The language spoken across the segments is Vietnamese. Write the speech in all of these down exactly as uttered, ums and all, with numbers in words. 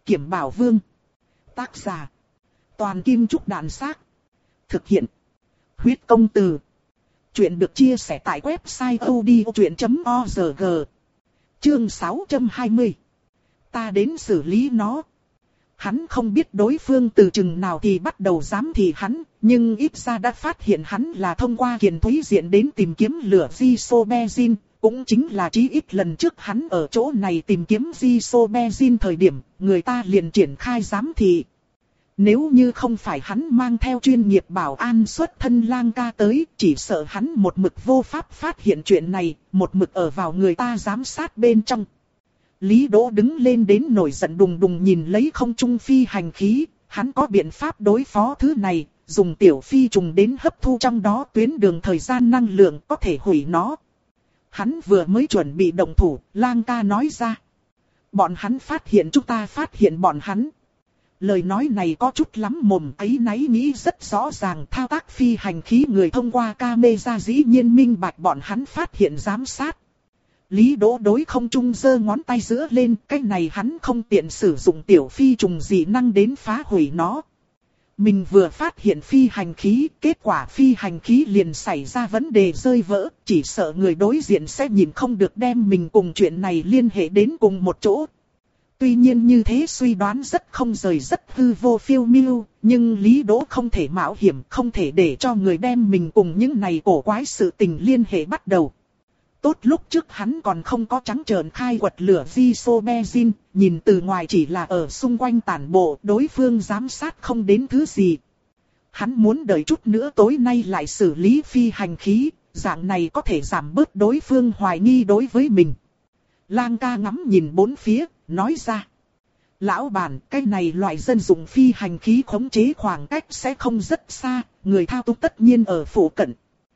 Kiểm Bảo Vương. Tác giả. Toàn Kim Trúc Đàn Xác. Thực hiện. Huyết Công Từ. Chuyện được chia sẻ tại website odchuyện chấm org. Chương sáu trăm hai mươi. Ta đến xử lý nó. Hắn không biết đối phương từ chừng nào thì bắt đầu giám thị hắn, nhưng ít ra đã phát hiện hắn là thông qua Kiền Thúy Diện đến tìm kiếm lửa Isobenzin, cũng chính là chí ít lần trước hắn ở chỗ này tìm kiếm Isobenzin thời điểm, người ta liền triển khai giám thị. Nếu như không phải hắn mang theo chuyên nghiệp bảo an xuất thân Lang ca tới, chỉ sợ hắn một mực vô pháp phát hiện chuyện này, một mực ở vào người ta giám sát bên trong. Lý Đỗ đứng lên đến nổi giận đùng đùng nhìn lấy không trung phi hành khí, hắn có biện pháp đối phó thứ này, dùng tiểu phi trùng đến hấp thu trong đó tuyến đường thời gian năng lượng có thể hủy nó. Hắn vừa mới chuẩn bị động thủ, Lang ca nói ra. Bọn hắn phát hiện chúng ta phát hiện bọn hắn. Lời nói này có chút lắm mồm ấy náy nghĩ rất rõ ràng thao tác phi hành khí người thông qua camera dĩ nhiên minh bạch bọn hắn phát hiện giám sát. Lý Đỗ đối không trung giơ ngón tay giữa lên, cái này hắn không tiện sử dụng tiểu phi trùng dị năng đến phá hủy nó. Mình vừa phát hiện phi hành khí, kết quả phi hành khí liền xảy ra vấn đề rơi vỡ, chỉ sợ người đối diện sẽ nhìn không được đem mình cùng chuyện này liên hệ đến cùng một chỗ. Tuy nhiên như thế suy đoán rất không rời rất hư vô phiêu miêu, nhưng Lý Đỗ không thể mạo hiểm, không thể để cho người đem mình cùng những này cổ quái sự tình liên hệ bắt đầu. Tốt lúc trước hắn còn không có trắng trợn khai quật lửa Isobenzin, nhìn từ ngoài chỉ là ở xung quanh tản bộ, đối phương giám sát không đến thứ gì. Hắn muốn đợi chút nữa tối nay lại xử lý phi hành khí, dạng này có thể giảm bớt đối phương hoài nghi đối với mình. Lang ca ngắm nhìn bốn phía, nói ra. Lão bản, cái này loại dân dụng phi hành khí khống chế khoảng cách sẽ không rất xa, người thao túng tất nhiên ở phụ cận.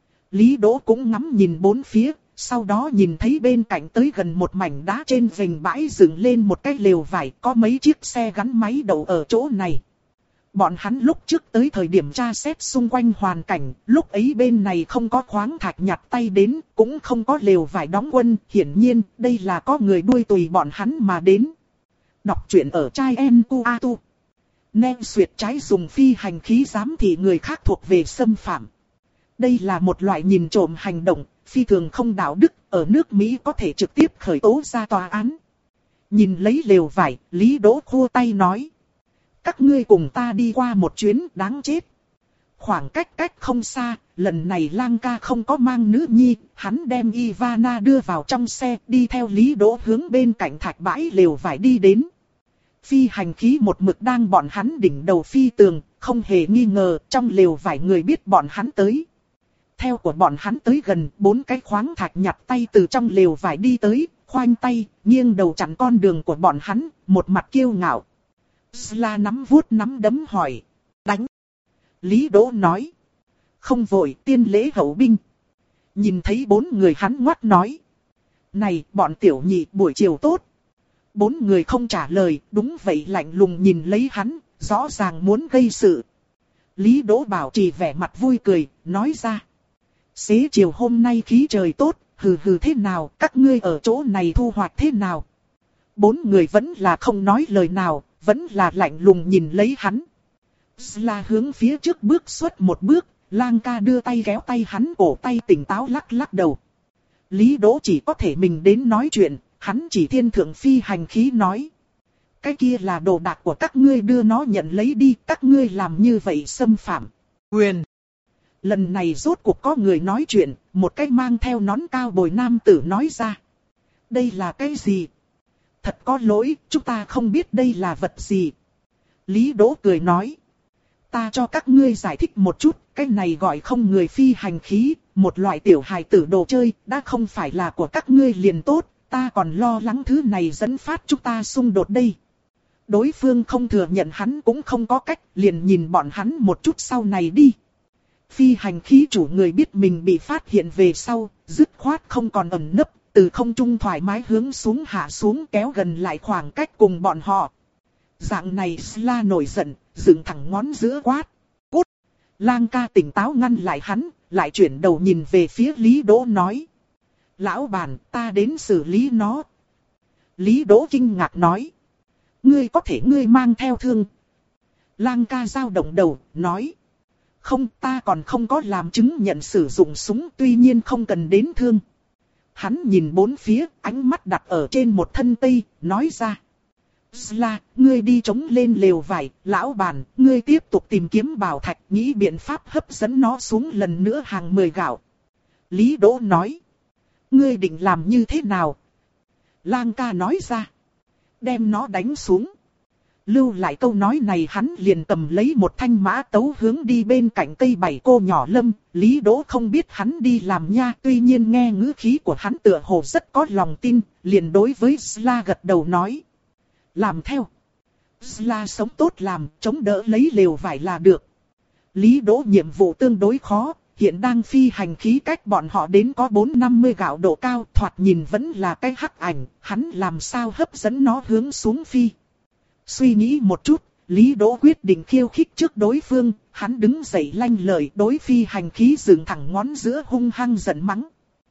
Lý Đỗ cũng ngắm nhìn bốn phía. Sau đó nhìn thấy bên cạnh tới gần một mảnh đá trên vành bãi dựng lên một cái lều vải, có mấy chiếc xe gắn máy đậu ở chỗ này. Bọn hắn lúc trước tới thời điểm tra xét xung quanh hoàn cảnh, lúc ấy bên này không có khoáng thạch nhặt tay đến, cũng không có lều vải đóng quân, hiển nhiên đây là có người đuôi tùy bọn hắn mà đến. Đọc truyện ở trai em cu a tu. Nem xuyệt trái dùng phi hành khí giám thị người khác thuộc về xâm phạm. Đây là một loại nhìn trộm hành động, phi thường không đạo đức, ở nước Mỹ có thể trực tiếp khởi tố ra tòa án. Nhìn lấy lều vải, Lý Đỗ khua tay nói. Các ngươi cùng ta đi qua một chuyến đáng chết. Khoảng cách cách không xa, lần này Lang ca không có mang nữ nhi, hắn đem Ivana đưa vào trong xe, đi theo Lý Đỗ hướng bên cạnh thạch bãi lều vải đi đến. Phi hành khí một mực đang bọn hắn đỉnh đầu phi tường, không hề nghi ngờ trong lều vải người biết bọn hắn tới. Theo của bọn hắn tới gần, bốn cái khoáng thạch nhặt tay từ trong lều vải đi tới, khoanh tay, nghiêng đầu chặn con đường của bọn hắn, một mặt kiêu ngạo. Sla nắm vuốt nắm đấm hỏi. Đánh. Lý Đỗ nói. Không vội, tiên lễ hậu binh. Nhìn thấy bốn người hắn ngoắt nói. Này, bọn tiểu nhị, buổi chiều tốt. Bốn người không trả lời, đúng vậy lạnh lùng nhìn lấy hắn, rõ ràng muốn gây sự. Lý Đỗ bảo trì vẻ mặt vui cười, nói ra. Xế chiều hôm nay khí trời tốt, hừ hừ thế nào, các ngươi ở chỗ này thu hoạch thế nào? Bốn người vẫn là không nói lời nào, vẫn là lạnh lùng nhìn lấy hắn. Sla hướng phía trước bước xuất một bước, Lang ca đưa tay kéo tay hắn cổ tay tỉnh táo lắc lắc đầu. Lý Đỗ chỉ có thể mình đến nói chuyện, hắn chỉ thiên thượng phi hành khí nói. Cái kia là đồ đạc của các ngươi đưa nó nhận lấy đi, các ngươi làm như vậy xâm phạm quyền. Lần này rốt cuộc có người nói chuyện, một cái mang theo nón cao bồi nam tử nói ra. Đây là cái gì? Thật có lỗi, chúng ta không biết đây là vật gì. Lý Đỗ cười nói. Ta cho các ngươi giải thích một chút, cái này gọi không người phi hành khí, một loại tiểu hài tử đồ chơi, đã không phải là của các ngươi liền tốt, ta còn lo lắng thứ này dẫn phát chúng ta xung đột đây. Đối phương không thừa nhận hắn cũng không có cách, liền nhìn bọn hắn một chút sau này đi. Phi hành khí chủ người biết mình bị phát hiện về sau, dứt khoát không còn ẩn nấp, từ không trung thoải mái hướng xuống hạ xuống kéo gần lại khoảng cách cùng bọn họ. Dạng này Sla nổi giận, dựng thẳng ngón giữa quát. Cút! Lang ca tỉnh táo ngăn lại hắn, lại chuyển đầu nhìn về phía Lý Đỗ nói. Lão bản, ta đến xử lý nó. Lý Đỗ kinh ngạc nói. Ngươi có thể ngươi mang theo thương. Lang ca dao động đầu, nói. Không, ta còn không có làm chứng nhận sử dụng súng, tuy nhiên không cần đến thương. Hắn nhìn bốn phía, ánh mắt đặt ở trên một thân cây, nói ra. Sla, ngươi đi chống lên lều vải, lão bản, ngươi tiếp tục tìm kiếm bảo thạch, nghĩ biện pháp hấp dẫn nó xuống lần nữa hàng mười gạo. Lý Đỗ nói. Ngươi định làm như thế nào? Lang ca nói ra. Đem nó đánh xuống. Lưu lại câu nói này hắn liền cầm lấy một thanh mã tấu hướng đi bên cạnh cây bảy cô nhỏ Lâm. Lý Đỗ không biết hắn đi làm nha, tuy nhiên nghe ngữ khí của hắn tựa hồ rất có lòng tin, liền đối với Sla gật đầu nói. Làm theo. Sla sống tốt làm, chống đỡ lấy lều vải là được. Lý Đỗ nhiệm vụ tương đối khó, hiện đang phi hành khí cách bọn họ đến có bốn năm mươi gạo độ cao, thoạt nhìn vẫn là cái hắc ảnh, hắn làm sao hấp dẫn nó hướng xuống phi. Suy nghĩ một chút, Lý Đỗ quyết định khiêu khích trước đối phương, hắn đứng dậy lanh lợi đối phi hành khí dựng thẳng ngón giữa hung hăng giận mắng.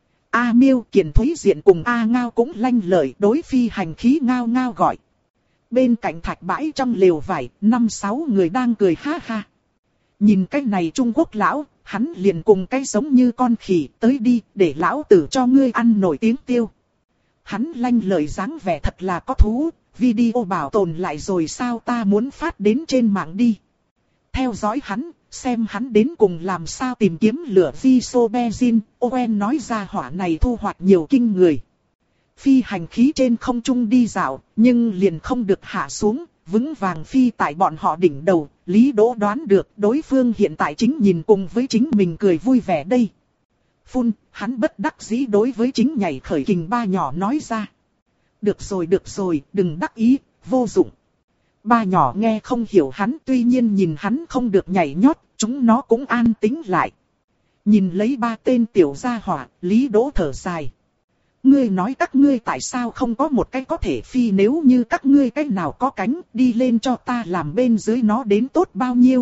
A Miêu, Kiền Thúy Diện cùng A Ngao cũng lanh lợi đối phi hành khí ngao ngao gọi. Bên cạnh thạch bãi trong lều vải, năm sáu người đang cười ha ha. Nhìn cái này Trung Quốc lão, hắn liền cùng cái giống như con khỉ, tới đi, để lão tử cho ngươi ăn nổi tiếng tiêu. Hắn lanh lời dáng vẻ thật là có thú, video bảo tồn lại rồi sao ta muốn phát đến trên mạng đi. Theo dõi hắn, xem hắn đến cùng làm sao tìm kiếm lửa Visobenzin, Owen nói ra hỏa này thu hoạch nhiều kinh người. Phi hành khí trên không trung đi dạo, nhưng liền không được hạ xuống, vững vàng phi tại bọn họ đỉnh đầu. Lý Đỗ đoán được đối phương hiện tại chính nhìn cùng với chính mình cười vui vẻ đây. Phun, hắn bất đắc dĩ đối với chính nhảy khởi kình ba nhỏ nói ra. Được rồi được rồi, đừng đắc ý, vô dụng. Ba nhỏ nghe không hiểu hắn, tuy nhiên nhìn hắn không được nhảy nhót, chúng nó cũng an tĩnh lại. Nhìn lấy ba tên tiểu gia hỏa, Lý Đỗ thở dài. Ngươi nói các ngươi tại sao không có một cái có thể phi, nếu như các ngươi cái nào có cánh, đi lên cho ta làm bên dưới nó đến tốt bao nhiêu.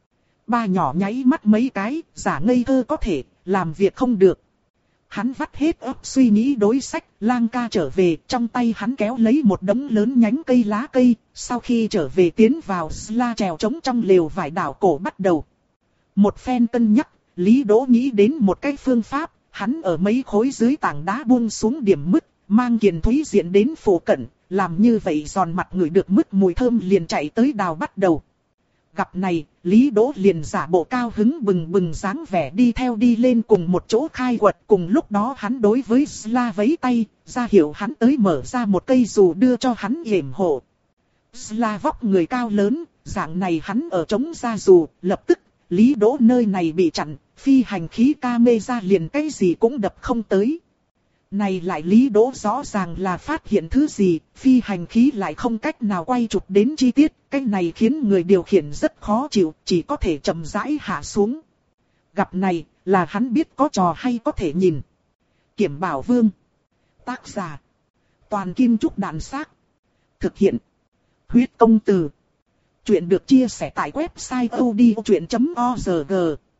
Ba nhỏ nháy mắt mấy cái, giả ngây thơ có thể, làm việc không được. Hắn vắt hết óc suy nghĩ đối sách, Lang ca trở về, trong tay hắn kéo lấy một đống lớn nhánh cây lá cây, sau khi trở về tiến vào Sla trèo trống trong lều vải đảo cổ bắt đầu. Một phen cân nhắc, Lý Đỗ nghĩ đến một cái phương pháp. Hắn ở mấy khối dưới tảng đá buông xuống điểm mứt, mang Kiền Thúy Diện đến phủ cận, làm như vậy giòn mặt ngửi được mứt mùi thơm liền chạy tới đào bắt đầu. Gặp này, Lý Đỗ liền giả bộ cao hứng bừng bừng dáng vẻ đi theo đi lên cùng một chỗ khai quật, cùng lúc đó hắn đối với Sla vẫy tay, ra hiệu hắn tới mở ra một cây dù đưa cho hắn yểm hộ. Sla vóc người cao lớn, dạng này hắn ở chống ra dù, lập tức, Lý Đỗ nơi này bị chặn. Phi hành khí camera liền cái gì cũng đập không tới. Này lại Lý Đỗ rõ ràng là phát hiện thứ gì, phi hành khí lại không cách nào quay chụp đến chi tiết, cái này khiến người điều khiển rất khó chịu, chỉ có thể chậm rãi hạ xuống. Gặp này, là hắn biết có trò hay có thể nhìn. Kiểm Bảo Vương. Tác giả. Toàn Kim Trúc Đạn Xác. Thực hiện. Huyết Công Từ. Chuyện được chia sẻ tại website odchuyện chấm org.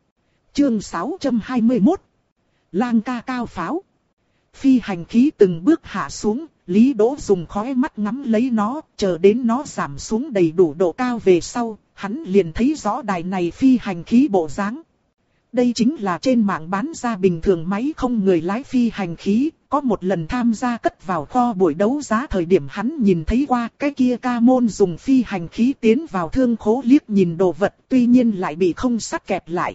Chương sáu trăm hai mươi mốt. Lang ca cao pháo. Phi hành khí từng bước hạ xuống, Lý Đỗ dùng khóe mắt ngắm lấy nó, chờ đến nó giảm xuống đầy đủ độ cao về sau, hắn liền thấy rõ đài này phi hành khí bộ dáng. Đây chính là trên mạng bán ra bình thường máy không người lái phi hành khí, có một lần tham gia cất vào kho buổi đấu giá thời điểm hắn nhìn thấy qua cái kia ca môn dùng phi hành khí tiến vào thương khố liếc nhìn đồ vật, tuy nhiên lại bị không sắt kẹp lại.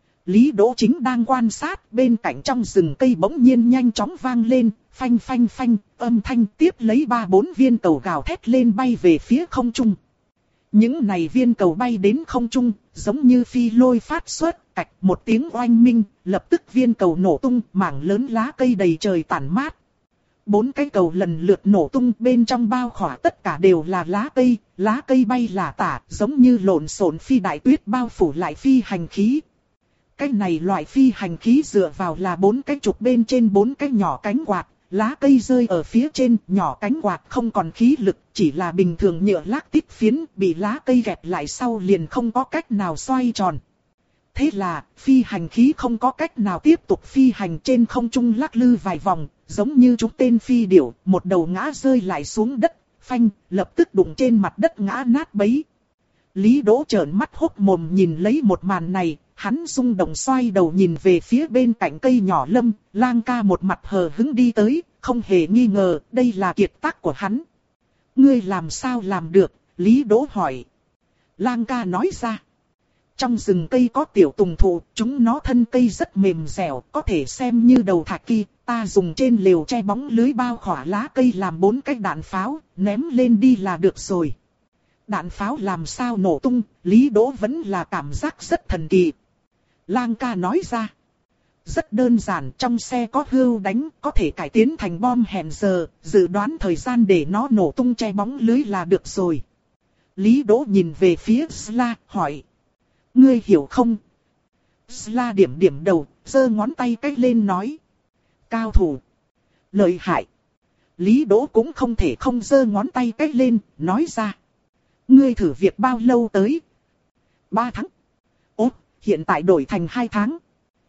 Lý Đỗ chính đang quan sát, bên cạnh trong rừng cây bỗng nhiên nhanh chóng vang lên, phanh phanh phanh, âm thanh tiếp lấy ba bốn viên cầu gào thét lên bay về phía không trung. Những này viên cầu bay đến không trung, giống như phi lôi phát xuất, cạch một tiếng oanh minh, lập tức viên cầu nổ tung, mảng lớn lá cây đầy trời tản mát. Bốn cái cầu lần lượt nổ tung, bên trong bao khỏa tất cả đều là lá cây, lá cây bay lả tả, giống như lộn xộn phi đại tuyết bao phủ lại phi hành khí. Cái này loại phi hành khí dựa vào là bốn cái trục bên trên bốn cái nhỏ cánh quạt, lá cây rơi ở phía trên, nhỏ cánh quạt không còn khí lực, chỉ là bình thường nhựa lác tít phiến, bị lá cây gẹp lại sau liền không có cách nào xoay tròn. Thế là, phi hành khí không có cách nào tiếp tục phi hành trên không trung lắc lư vài vòng, giống như chúng tên phi điểu, một đầu ngã rơi lại xuống đất, phanh, lập tức đụng trên mặt đất ngã nát bấy. Lý Đỗ trợn mắt hốc mồm nhìn lấy một màn này, hắn rung động xoay đầu nhìn về phía bên cạnh cây nhỏ lâm, Lang ca một mặt hờ hững đi tới, không hề nghi ngờ, đây là kiệt tác của hắn. Ngươi làm sao làm được? Lý Đỗ hỏi. Lang ca nói ra. Trong rừng cây có tiểu tùng thụ, chúng nó thân cây rất mềm dẻo, có thể xem như đầu thạch kỳ. Ta dùng trên lều che bóng lưới bao khỏa lá cây làm bốn cái đạn pháo, ném lên đi là được rồi. Đạn pháo làm sao nổ tung, Lý Đỗ vẫn là cảm giác rất thần kỳ. Lang ca nói ra. Rất đơn giản, trong xe có hưu đánh, có thể cải tiến thành bom hẹn giờ, dự đoán thời gian để nó nổ tung che bóng lưới là được rồi. Lý Đỗ nhìn về phía Sla, hỏi. Ngươi hiểu không? Sla điểm điểm đầu, giơ ngón tay cách lên nói. Cao thủ. Lợi hại. Lý Đỗ cũng không thể không giơ ngón tay cách lên, nói ra. Ngươi thử việc bao lâu tới? Ba tháng. Ốt, hiện tại đổi thành hai tháng.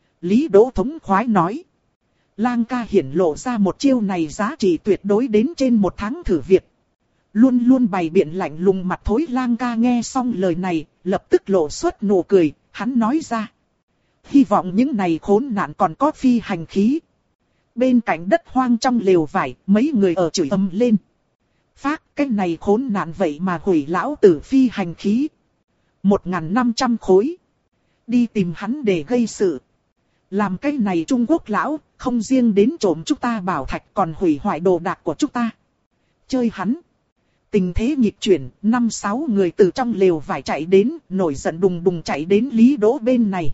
Lý Đỗ thống khoái nói. Lang ca hiển lộ ra một chiêu này giá trị tuyệt đối đến trên một tháng thử việc. Luôn luôn bày biện lạnh lùng mặt thối Lang ca nghe xong lời này, lập tức lộ xuất nụ cười, hắn nói ra. Hy vọng những này khốn nạn còn có phi hành khí. Bên cạnh đất hoang trong lều vải, mấy người ở chửi ầm lên. Phác, cái này khốn nạn vậy mà hủy lão tử phi hành khí. Một ngàn năm trăm khối. Đi tìm hắn để gây sự. Làm cái này Trung Quốc lão, không riêng đến trộm chúng ta bảo thạch còn hủy hoại đồ đạc của chúng ta. Chơi hắn. Tình thế nghịch chuyển, năm sáu người từ trong lều vải chạy đến, nổi giận đùng đùng chạy đến Lý Đỗ bên này.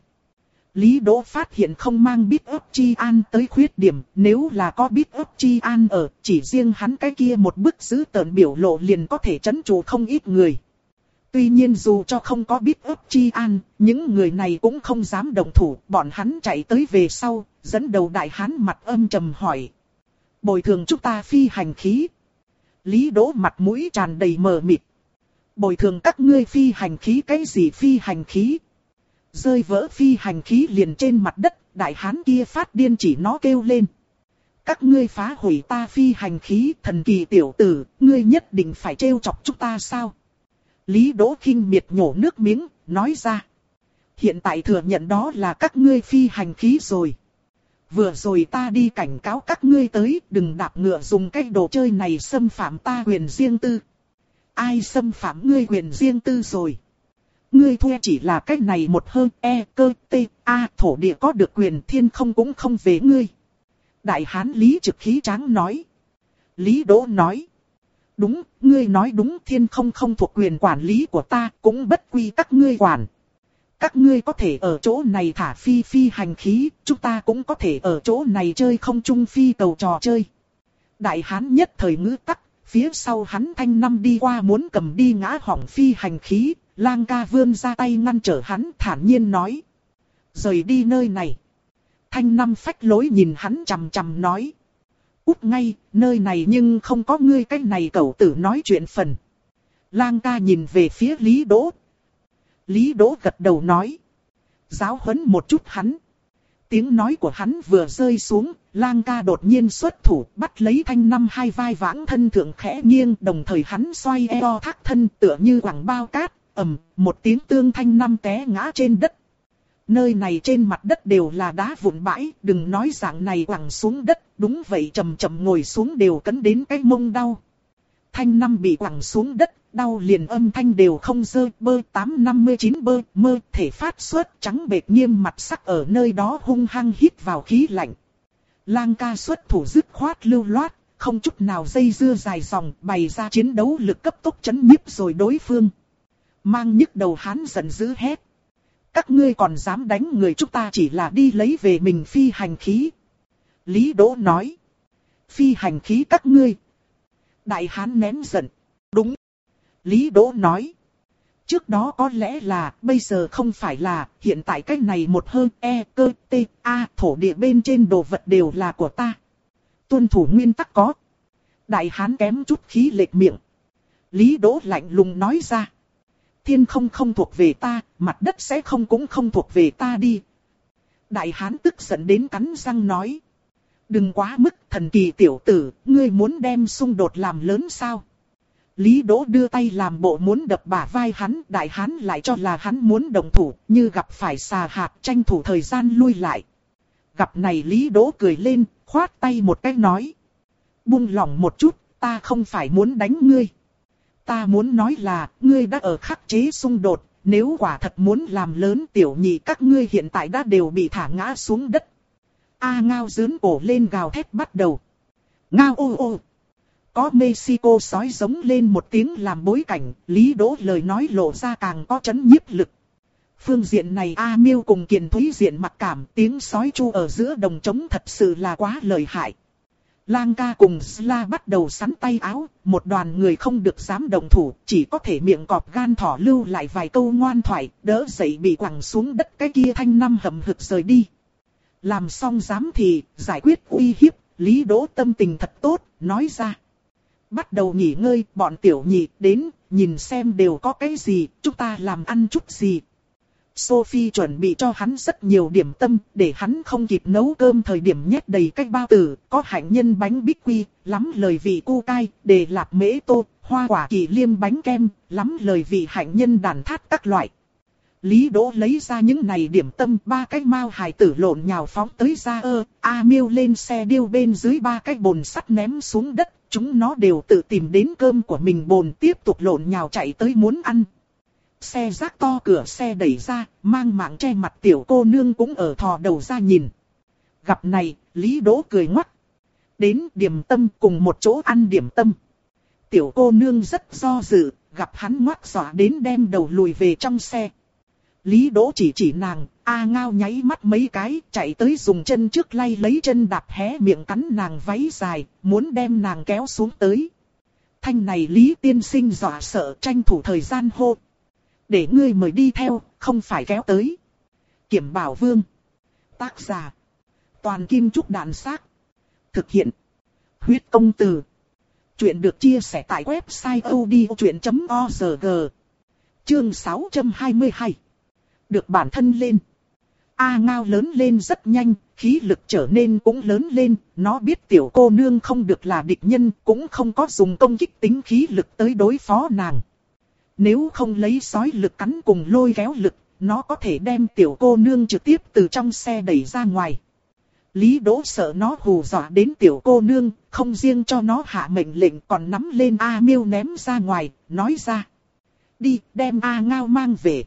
Lý Đỗ phát hiện không mang Bit Up Chi An tới khuyết điểm, nếu là có Bit Up Chi An ở, chỉ riêng hắn cái kia một bức giữ tợn biểu lộ liền có thể trấn trụ không ít người. Tuy nhiên dù cho không có Bit Up Chi An, những người này cũng không dám động thủ, bọn hắn chạy tới về sau, dẫn đầu đại hán mặt âm trầm hỏi. Bồi thường chúng ta phi hành khí. Lý Đỗ mặt mũi tràn đầy mờ mịt. Bồi thường các ngươi phi hành khí cái gì phi hành khí? Rơi vỡ phi hành khí liền trên mặt đất, đại hán kia phát điên chỉ nó kêu lên. Các ngươi phá hủy ta phi hành khí, thần kỳ tiểu tử, ngươi nhất định phải trêu chọc chúng ta sao? Lý Đỗ khinh miệt nhổ nước miếng, nói ra. Hiện tại thừa nhận đó là các ngươi phi hành khí rồi. Vừa rồi ta đi cảnh cáo các ngươi tới, đừng đạp ngựa dùng cái đồ chơi này xâm phạm ta quyền riêng tư. Ai xâm phạm ngươi quyền riêng tư rồi? Ngươi thuê chỉ là cái này một hơn e cơ t a thổ địa có được quyền thiên không cũng không về ngươi. Đại hán Lý Trực khí tráng nói. Lý Đỗ nói. Đúng, ngươi nói đúng, thiên không không thuộc quyền quản lý của ta, cũng bất quy các ngươi quản. Các ngươi có thể ở chỗ này thả phi phi hành khí, chúng ta cũng có thể ở chỗ này chơi không trung phi cầu trò chơi. Đại hán nhất thời ngữ tắc, phía sau hắn Thanh Năm đi qua muốn cầm đi ngã hỏng phi hành khí, Lang ca vươn ra tay ngăn trở hắn thản nhiên nói. Rời đi nơi này. Thanh Năm phách lối nhìn hắn chằm chằm nói. Út ngay, nơi này nhưng không có ngươi cái này cẩu tử nói chuyện phần. Lang ca nhìn về phía Lý Đỗ. Lý Đỗ gật đầu nói. Giáo huấn một chút hắn. Tiếng nói của hắn vừa rơi xuống, Lang ca đột nhiên xuất thủ bắt lấy Thanh Năm hai vai vãng thân thượng khẽ nghiêng, đồng thời hắn xoay eo thác thân tựa như quẳng bao cát, ầm, một tiếng tương Thanh Năm té ngã trên đất. Nơi này trên mặt đất đều là đá vụn bãi, đừng nói dạng này quẳng xuống đất, đúng vậy chầm chậm ngồi xuống đều cấn đến cái mông đau. Thanh Năm bị quẳng xuống đất, đau liền âm thanh đều không rơi, bơ tám năm mươi chín bơ, mơ, thể phát xuất trắng bệch nghiêm mặt sắc ở nơi đó hung hăng hít vào khí lạnh. Lang ca xuất thủ dứt khoát lưu loát, không chút nào dây dưa dài dòng, bày ra chiến đấu lực cấp tốc chấn nhiếp rồi đối phương. Mang nhức đầu hắn giận dữ hét. Các ngươi còn dám đánh người, chúng ta chỉ là đi lấy về mình phi hành khí. Lý Đỗ nói. Phi hành khí các ngươi. Đại hán nén giận. Đúng. Lý Đỗ nói. Trước đó có lẽ là, bây giờ không phải là, hiện tại cái này một hơn e cơ t a thổ địa bên trên đồ vật đều là của ta. Tuân thủ nguyên tắc có. Đại hán kém chút khí lệch miệng. Lý Đỗ lạnh lùng nói ra. Thiên không không thuộc về ta, mặt đất sẽ không cũng không thuộc về ta đi. Đại hán tức giận đến cắn răng nói. Đừng quá mức thần kỳ tiểu tử, ngươi muốn đem xung đột làm lớn sao? Lý Đỗ đưa tay làm bộ muốn đập bả vai hắn, đại hán lại cho là hắn muốn động thủ, như gặp phải xà hạt tranh thủ thời gian lui lại. Gặp này Lý Đỗ cười lên, khoát tay một cái nói. Buông lỏng một chút, ta không phải muốn đánh ngươi. Ta muốn nói là, ngươi đã ở khắc chế xung đột, nếu quả thật muốn làm lớn tiểu nhị các ngươi hiện tại đã đều bị thả ngã xuống đất. A Ngao giớn cổ lên gào thét bắt đầu. Ngao ô ô. Có Mexico sói giống lên một tiếng làm bối cảnh, Lý Đỗ lời nói lộ ra càng có chấn nhiếp lực. Phương diện này A Miêu cùng Kiền Thúy diện mặc cảm, tiếng sói chu ở giữa đồng trống thật sự là quá lợi hại. Lang ca cùng Sla bắt đầu sắn tay áo, một đoàn người không được dám đồng thủ, chỉ có thể miệng cọp gan thỏ lưu lại vài câu ngoan thoại, đỡ dậy bị quẳng xuống đất cái kia thanh năm hầm hực rời đi. Làm xong dám thì, giải quyết uy hiếp, Lý Đỗ tâm tình thật tốt, nói ra. Bắt đầu nghỉ ngơi, bọn tiểu nhị đến, nhìn xem đều có cái gì, chúng ta làm ăn chút gì. Sophie chuẩn bị cho hắn rất nhiều điểm tâm, để hắn không kịp nấu cơm thời điểm nhét đầy cách bao tử, có hạnh nhân bánh bích quy, lắm lời vị cu cai, đề lạp mễ tô, hoa quả kỳ liêm bánh kem, lắm lời vị hạnh nhân đàn thát các loại. Lý Đỗ lấy ra những này điểm tâm, ba cái mao hài tử lộn nhào phóng tới ra ơ, A Miêu lên xe điêu bên dưới ba cái bồn sắt ném xuống đất, chúng nó đều tự tìm đến cơm của mình bồn tiếp tục lộn nhào chạy tới muốn ăn. Xe rác to cửa xe đẩy ra, mang mạng che mặt tiểu cô nương cũng ở thò đầu ra nhìn. Gặp này, Lý Đỗ cười ngoắt. Đến điểm tâm cùng một chỗ ăn điểm tâm. Tiểu cô nương rất do dự, gặp hắn ngoắt dọa đến đem đầu lùi về trong xe. Lý Đỗ chỉ chỉ nàng, A Ngao nháy mắt mấy cái, chạy tới dùng chân trước lay lấy chân đạp hé miệng cắn nàng váy dài, muốn đem nàng kéo xuống tới. Thanh này Lý tiên sinh dọa sợ tranh thủ thời gian hô. Để ngươi mời đi theo, không phải kéo tới. Kiểm Bảo Vương. Tác giả. Toàn Kim Trúc Đạn Xác. Thực hiện. Huyết Công Từ. Chuyện được chia sẻ tại website odchuyện chấm org. Chương sáu trăm hai mươi hai. Được bản thân lên. A Ngao lớn lên rất nhanh, khí lực trở nên cũng lớn lên, nó biết tiểu cô nương không được là địch nhân, cũng không có dùng công kích tính khí lực tới đối phó nàng. Nếu không lấy sói lực cắn cùng lôi kéo lực, nó có thể đem tiểu cô nương trực tiếp từ trong xe đẩy ra ngoài. Lý Đỗ sợ nó hù dọa đến tiểu cô nương, không riêng cho nó hạ mệnh lệnh còn nắm lên A Miêu ném ra ngoài, nói ra. Đi, đem A Ngao mang về.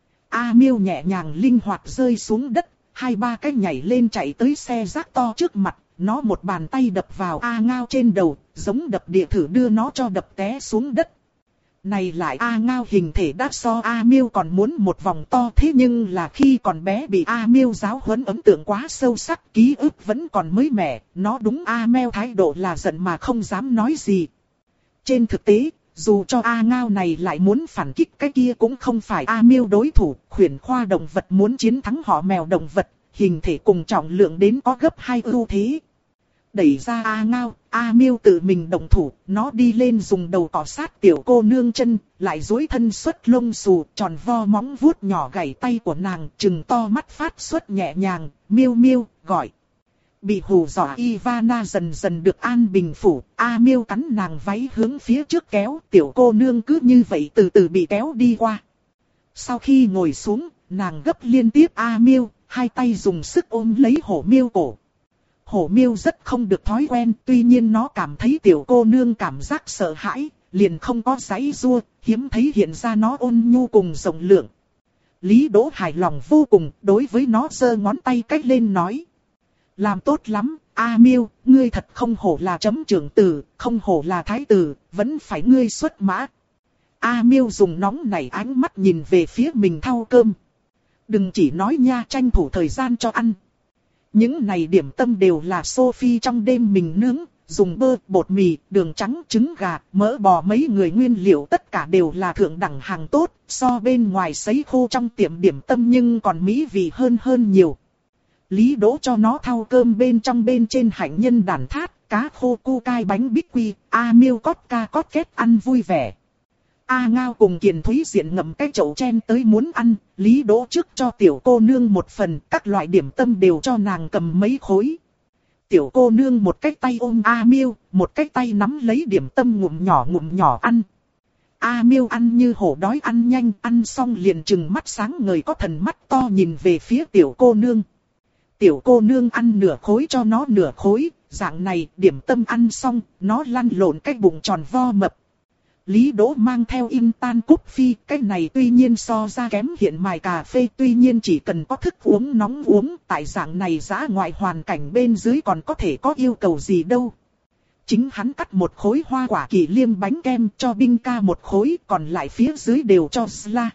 A Miêu nhẹ nhàng linh hoạt rơi xuống đất, hai ba cái nhảy lên chạy tới xe rác to trước mặt, nó một bàn tay đập vào A Ngao trên đầu, giống đập địa thử đưa nó cho đập té xuống đất. Này lại A Ngao hình thể đã so A Miêu còn muốn một vòng to, thế nhưng là khi còn bé bị A Miêu giáo huấn ấn tượng quá sâu sắc, ký ức vẫn còn mới mẻ, nó đúng A Meo thái độ là giận mà không dám nói gì. Trên thực tế, dù cho A Ngao này lại muốn phản kích, cái kia cũng không phải A Miêu đối thủ, khuyển khoa động vật muốn chiến thắng họ mèo động vật, hình thể cùng trọng lượng đến có gấp hai ưu thế. Đẩy ra A Ngao, A Miêu tự mình động thủ, nó đi lên dùng đầu cọ sát tiểu cô nương chân, lại duỗi thân xuất lông xù, tròn vo móng vuốt nhỏ gảy tay của nàng, trừng to mắt phát xuất nhẹ nhàng, miêu miêu, gọi. Bị hù dọa Ivana dần dần được an bình phủ, A Miêu cắn nàng váy hướng phía trước kéo, tiểu cô nương cứ như vậy từ từ bị kéo đi qua. Sau khi ngồi xuống, nàng gấp liên tiếp A Miêu, hai tay dùng sức ôm lấy hổ miêu cổ. Hổ miêu rất không được thói quen, tuy nhiên nó cảm thấy tiểu cô nương cảm giác sợ hãi, liền không có giãy giụa, hiếm thấy hiện ra nó ôn nhu cùng rộng lượng. Lý Đỗ hài lòng vô cùng, đối với nó giơ ngón tay cách lên nói. Làm tốt lắm, A Miêu, ngươi thật không hổ là chấm trưởng tử, không hổ là thái tử, vẫn phải ngươi xuất mã. A Miêu dùng nóng nảy ánh mắt nhìn về phía mình thau cơm. Đừng chỉ nói nha, tranh thủ thời gian cho ăn. Những này điểm tâm đều là Sophie trong đêm mình nướng, dùng bơ, bột mì, đường trắng, trứng gà, mỡ bò mấy người nguyên liệu tất cả đều là thượng đẳng hàng tốt, so bên ngoài sấy khô trong tiệm điểm tâm nhưng còn mỹ vị hơn hơn nhiều. Lý Đỗ cho nó thau cơm bên trong bên trên hạnh nhân đàn thát, cá khô cu cai bánh bích quy, A Miêu cót ca cót két ăn vui vẻ. A Ngao cùng Kiền Thúy diện ngậm cái chậu chen tới muốn ăn, Lý Đỗ trước cho tiểu cô nương một phần, các loại điểm tâm đều cho nàng cầm mấy khối. Tiểu cô nương một cái tay ôm A Miêu, một cái tay nắm lấy điểm tâm ngụm nhỏ ngụm nhỏ ăn. A Miêu ăn như hổ đói ăn nhanh, ăn xong liền trừng mắt sáng ngời có thần mắt to nhìn về phía tiểu cô nương. Tiểu cô nương ăn nửa khối cho nó nửa khối, dạng này điểm tâm ăn xong, nó lăn lộn cái bụng tròn vo mập. Lý Đỗ mang theo in tan cúc phi, cái này tuy nhiên so ra kém hiện mài cà phê, tuy nhiên chỉ cần có thức uống nóng uống, tại dạng này dã ngoại hoàn cảnh bên dưới còn có thể có yêu cầu gì đâu. Chính hắn cắt một khối hoa quả kỳ liêm bánh kem cho Binh Ca một khối, còn lại phía dưới đều cho Sla.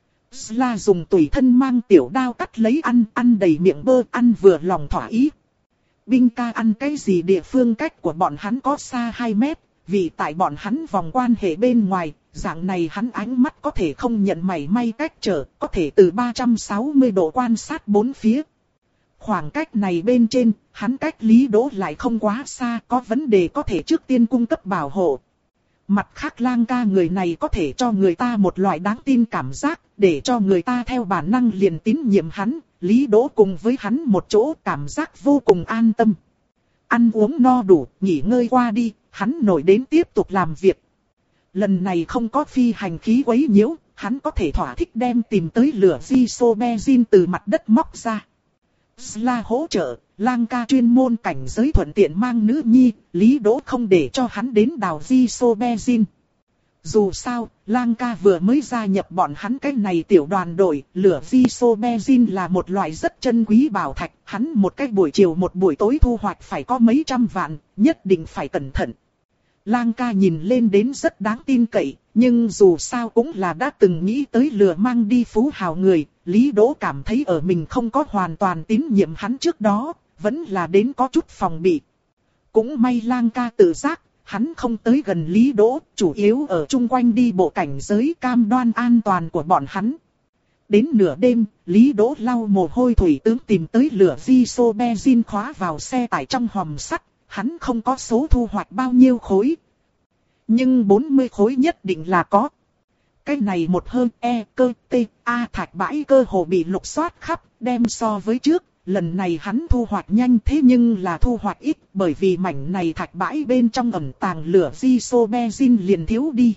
Sla dùng tùy thân mang tiểu đao cắt lấy ăn, ăn đầy miệng bơ, ăn vừa lòng thỏa ý. Binh Ca ăn cái gì địa phương cách của bọn hắn có xa hai mét, vì tại bọn hắn vòng quan hệ bên ngoài, dạng này hắn ánh mắt có thể không nhận mảy may cách trở, có thể từ ba trăm sáu mươi độ quan sát bốn phía. Khoảng cách này bên trên, hắn cách Lý Đỗ lại không quá xa, có vấn đề có thể trước tiên cung cấp bảo hộ. Mặt khác Lang Ca người này có thể cho người ta một loại đáng tin cảm giác, để cho người ta theo bản năng liền tín nhiệm hắn, Lý Đỗ cùng với hắn một chỗ cảm giác vô cùng an tâm. Ăn uống no đủ, nghỉ ngơi qua đi, hắn nổi đến tiếp tục làm việc. Lần này không có phi hành khí quấy nhiễu, hắn có thể thỏa thích đem tìm tới lửa Isobenzin từ mặt đất móc ra. Sla hỗ trợ, Lang Ca chuyên môn cảnh giới thuận tiện mang nữ nhi, Lý Đỗ không để cho hắn đến đào Isobenzin. Dù sao, Lang Ca vừa mới gia nhập bọn hắn cái này tiểu đoàn đội, lửa Isobenzin là một loại rất chân quý bảo thạch, hắn một cái buổi chiều một buổi tối thu hoạch phải có mấy trăm vạn, nhất định phải cẩn thận. Lang Ca nhìn lên đến rất đáng tin cậy, nhưng dù sao cũng là đã từng nghĩ tới lừa mang đi phú hào người, Lý Đỗ cảm thấy ở mình không có hoàn toàn tín nhiệm hắn trước đó, vẫn là đến có chút phòng bị. Cũng may Lang Ca tự giác, hắn không tới gần Lý Đỗ, chủ yếu ở chung quanh đi bộ cảnh giới cam đoan an toàn của bọn hắn. Đến nửa đêm, Lý Đỗ lau mồ hôi thủy tướng tìm tới lửa Isobenzin khóa vào xe tải trong hòm sắt, hắn không có số thu hoạch bao nhiêu khối. Nhưng bốn mươi khối nhất định là có. Cái này một hơn E, cơ, T, A thạch bãi cơ hồ bị lục soát khắp, đem so với trước. Lần này hắn thu hoạch nhanh thế nhưng là thu hoạch ít, bởi vì mảnh này thạch bãi bên trong ẩn tàng lửa Isobenzin liền thiếu đi.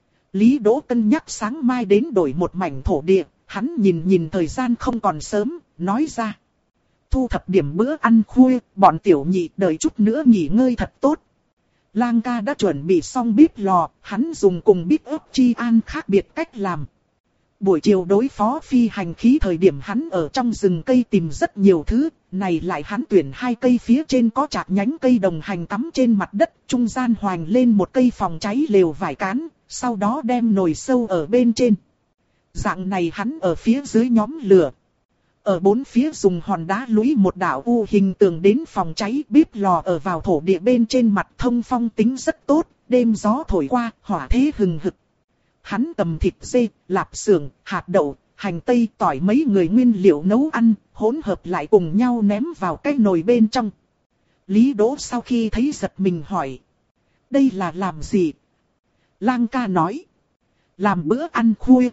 Lý Đỗ cân nhắc sáng mai đến đổi một mảnh thổ địa, hắn nhìn nhìn thời gian không còn sớm, nói ra. Thu thập điểm bữa ăn khuya, bọn tiểu nhị đợi chút nữa nghỉ ngơi thật tốt. Lang Ca đã chuẩn bị xong bếp lò, hắn dùng cùng bếp ướp chi an khác biệt cách làm. Buổi chiều đối phó phi hành khí thời điểm hắn ở trong rừng cây tìm rất nhiều thứ, này lại hắn tuyển hai cây phía trên có chạc nhánh cây đồng hành cắm trên mặt đất, trung gian hoành lên một cây phòng cháy lều vải cán, sau đó đem nồi sâu ở bên trên. Dạng này hắn ở phía dưới nhóm lửa. Ở bốn phía dùng hòn đá lũy một đạo u hình tường đến phòng cháy, bếp lò ở vào thổ địa bên trên mặt thông phong tính rất tốt, đêm gió thổi qua, hỏa thế hừng hực. Hắn cầm thịt dê, lạp xưởng, hạt đậu, hành tây, tỏi mấy người nguyên liệu nấu ăn, hỗn hợp lại cùng nhau ném vào cái nồi bên trong. Lý Đỗ sau khi thấy giật mình hỏi. Đây là làm gì? Lang Ca nói. Làm bữa ăn khuya.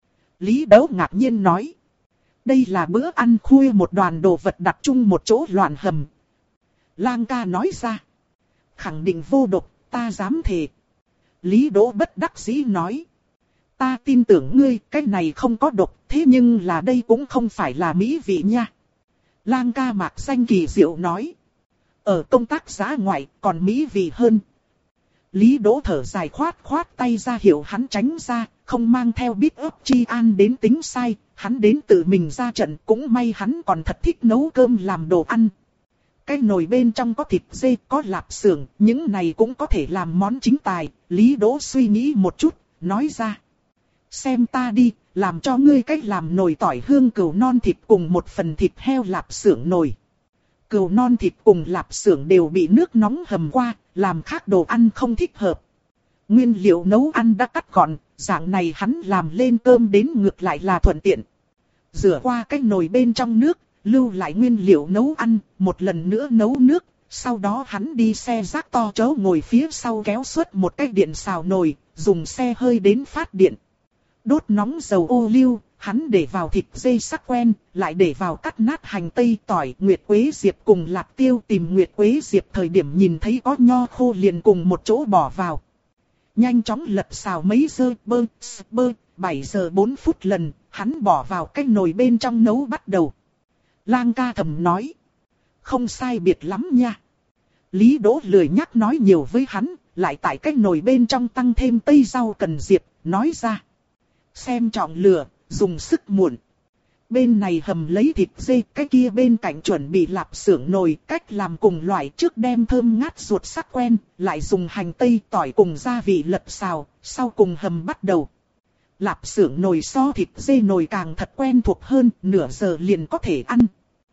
Lý Đỗ ngạc nhiên nói. Đây là bữa ăn khuya một đoàn đồ vật đặt chung một chỗ loạn hầm. Lang Ca nói ra. Khẳng định vô độc, ta dám thề. Lý Đỗ bất đắc dĩ nói. Ta tin tưởng ngươi, cái này không có độc, thế nhưng là đây cũng không phải là mỹ vị nha. Lang Ca mạc xanh kỳ diệu nói. Ở công tác giá ngoại còn mỹ vị hơn. Lý Đỗ thở dài khoát khoát tay ra hiệu hắn tránh ra, không mang theo bít ướp chi an đến tính sai, hắn đến tự mình ra trận, cũng may hắn còn thật thích nấu cơm làm đồ ăn. Cái nồi bên trong có thịt dê, có lạp xưởng, những này cũng có thể làm món chính tài. Lý Đỗ suy nghĩ một chút, nói ra. Xem ta đi, làm cho ngươi cách làm nồi tỏi hương cừu non thịt cùng một phần thịt heo lạp xưởng nồi. Cừu non thịt cùng lạp xưởng đều bị nước nóng hầm qua, làm khác đồ ăn không thích hợp. Nguyên liệu nấu ăn đã cắt gọn, dạng này hắn làm lên cơm đến ngược lại là thuận tiện. Rửa qua cái nồi bên trong nước, lưu lại nguyên liệu nấu ăn, một lần nữa nấu nước, sau đó hắn đi xe rác to chấu ngồi phía sau kéo suốt một cái điện xào nồi, dùng xe hơi đến phát điện. Đốt nóng dầu ô liu, hắn để vào thịt dê sắc quen, lại để vào cắt nát hành tây tỏi, nguyệt quế diệp cùng lạc tiêu, tìm nguyệt quế diệp thời điểm nhìn thấy có nho khô liền cùng một chỗ bỏ vào. Nhanh chóng lật xào mấy giờ bơ, bơ, bảy giờ bốn phút lần, hắn bỏ vào cái nồi bên trong nấu bắt đầu. Lang ca thầm nói. Không sai biệt lắm nha. Lý Đỗ lười nhắc nói nhiều với hắn, lại tại cái nồi bên trong tăng thêm tây rau cần diệp, nói ra. Xem trọng lửa, dùng sức muộn. Bên này hầm lấy thịt dê, cái kia bên cạnh chuẩn bị lạp xưởng nồi, cách làm cùng loại trước đem thơm ngát ruột sắc quen, lại dùng hành tây tỏi cùng gia vị lật xào, sau cùng hầm bắt đầu. Lạp xưởng nồi so thịt dê nồi càng thật quen thuộc hơn, nửa giờ liền có thể ăn.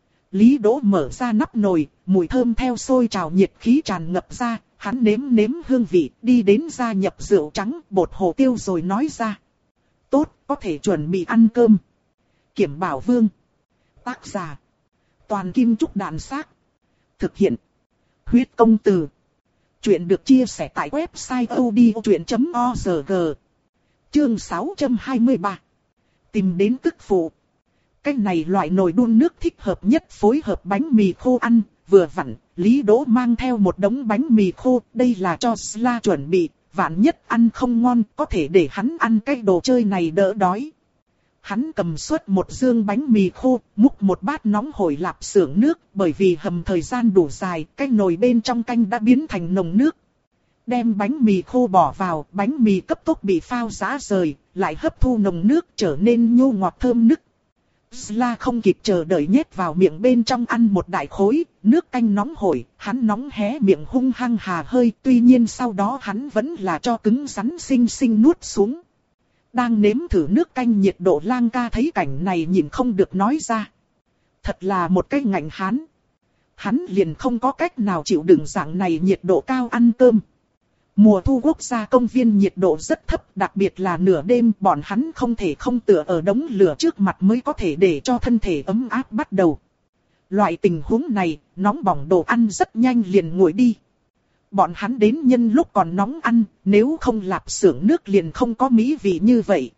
Lý Đỗ mở ra nắp nồi, mùi thơm theo sôi trào nhiệt khí tràn ngập ra, hắn nếm nếm hương vị, đi đến gia nhập rượu trắng, bột hồ tiêu rồi nói ra. Tốt, có thể chuẩn bị ăn cơm. Kiểm Bảo Vương. Tác giả. Toàn Kim Trúc Đàn Xác. Thực hiện. Huyết Công Từ. Chuyện được chia sẻ tại website odchuyện chấm org. Chương sáu trăm hai mươi ba. Tìm đến tức phụ. Cái này loại nồi đun nước thích hợp nhất phối hợp bánh mì khô ăn, vừa vặn, Lý Đỗ mang theo một đống bánh mì khô, đây là cho Sla chuẩn bị, vạn nhất ăn không ngon, có thể để hắn ăn cái đồ chơi này đỡ đói. Hắn cầm suốt một dương bánh mì khô, múc một bát nóng hổi lạp xưởng nước, bởi vì hầm thời gian đủ dài, cái nồi bên trong canh đã biến thành nồng nước. Đem bánh mì khô bỏ vào, bánh mì cấp tốc bị phao rã rời, lại hấp thu nồng nước trở nên nhô ngọt thơm nức. Sla không kịp chờ đợi nhét vào miệng bên trong ăn một đại khối, nước canh nóng hổi, hắn nóng hé miệng hung hăng hà hơi, tuy nhiên sau đó hắn vẫn là cho cứng rắn xinh xinh nuốt xuống. Đang nếm thử nước canh nhiệt độ, Lang ca thấy cảnh này nhìn không được nói ra. Thật là một cái ngạnh hán. Hắn liền không có cách nào chịu đựng dạng này nhiệt độ cao ăn cơm. Mùa thu quốc gia công viên nhiệt độ rất thấp, đặc biệt là nửa đêm bọn hắn không thể không tựa ở đống lửa trước mặt mới có thể để cho thân thể ấm áp bắt đầu. Loại tình huống này, nóng bỏng đồ ăn rất nhanh liền nguội đi. Bọn hắn đến nhân lúc còn nóng ăn, nếu không lạp xưởng nước liền không có mỹ vị như vậy.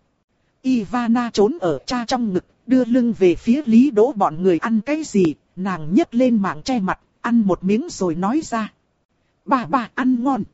Ivana trốn ở cha trong ngực, đưa lưng về phía Lý Đỗ bọn người ăn cái gì, nàng nhấc lên mạng che mặt, ăn một miếng rồi nói ra. Bà bà ăn ngon.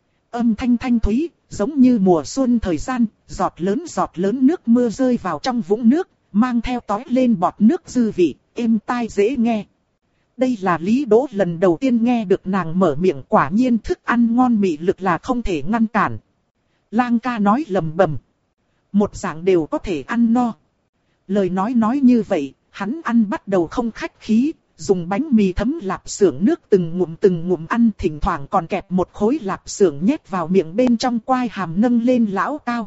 Âm thanh thanh thúy, giống như mùa xuân thời gian, giọt lớn giọt lớn nước mưa rơi vào trong vũng nước, mang theo tói lên bọt nước dư vị, êm tai dễ nghe. Đây là Lý Đỗ lần đầu tiên nghe được nàng mở miệng, quả nhiên thức ăn ngon mị lực là không thể ngăn cản. Lang ca nói lầm bầm. Một dạng đều có thể ăn no. Lời nói nói như vậy, hắn ăn bắt đầu không khách khí, dùng bánh mì thấm lạp xưởng nước từng ngụm từng ngụm ăn, thỉnh thoảng còn kẹp một khối lạp xưởng nhét vào miệng bên trong, quai hàm nâng lên lão cao.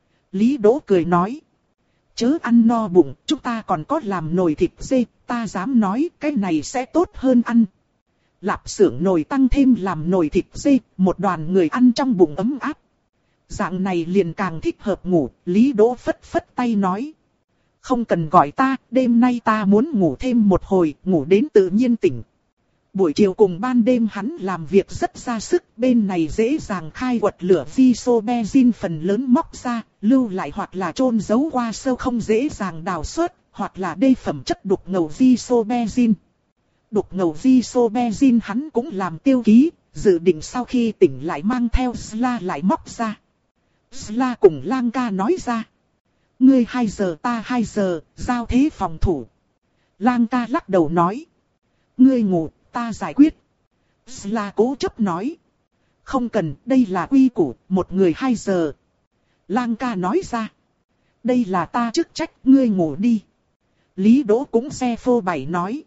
Lý Đỗ cười nói. Chớ ăn no bụng, chúng ta còn có làm nồi thịt dê, ta dám nói cái này sẽ tốt hơn ăn. Lạp xưởng nồi tăng thêm làm nồi thịt dê, một đoàn người ăn trong bụng ấm áp. Dạng này liền càng thích hợp ngủ, Lý Đỗ phất phất tay nói. Không cần gọi ta, đêm nay ta muốn ngủ thêm một hồi, ngủ đến tự nhiên tỉnh. Buổi chiều cùng ban đêm hắn làm việc rất ra sức, bên này dễ dàng khai quật lửa isobenzin phần lớn móc ra, lưu lại hoặc là chôn giấu qua sâu không dễ dàng đào xuất, hoặc là đê phẩm chất đục ngầu isobenzin. Đục ngầu isobenzin hắn cũng làm tiêu ký, dự định sau khi tỉnh lại mang theo Sla lại móc ra. Sla cùng Lang ca nói ra. Ngươi hai giờ ta hai giờ, giao thế phòng thủ. Lang ca lắc đầu nói. Ngươi ngủ, ta giải quyết. Sla cố chấp nói. Không cần, đây là quy củ, một người hai giờ. Lang ca nói ra. Đây là ta chức trách, ngươi ngủ đi. Lý Đỗ cũng xe phô bảy nói.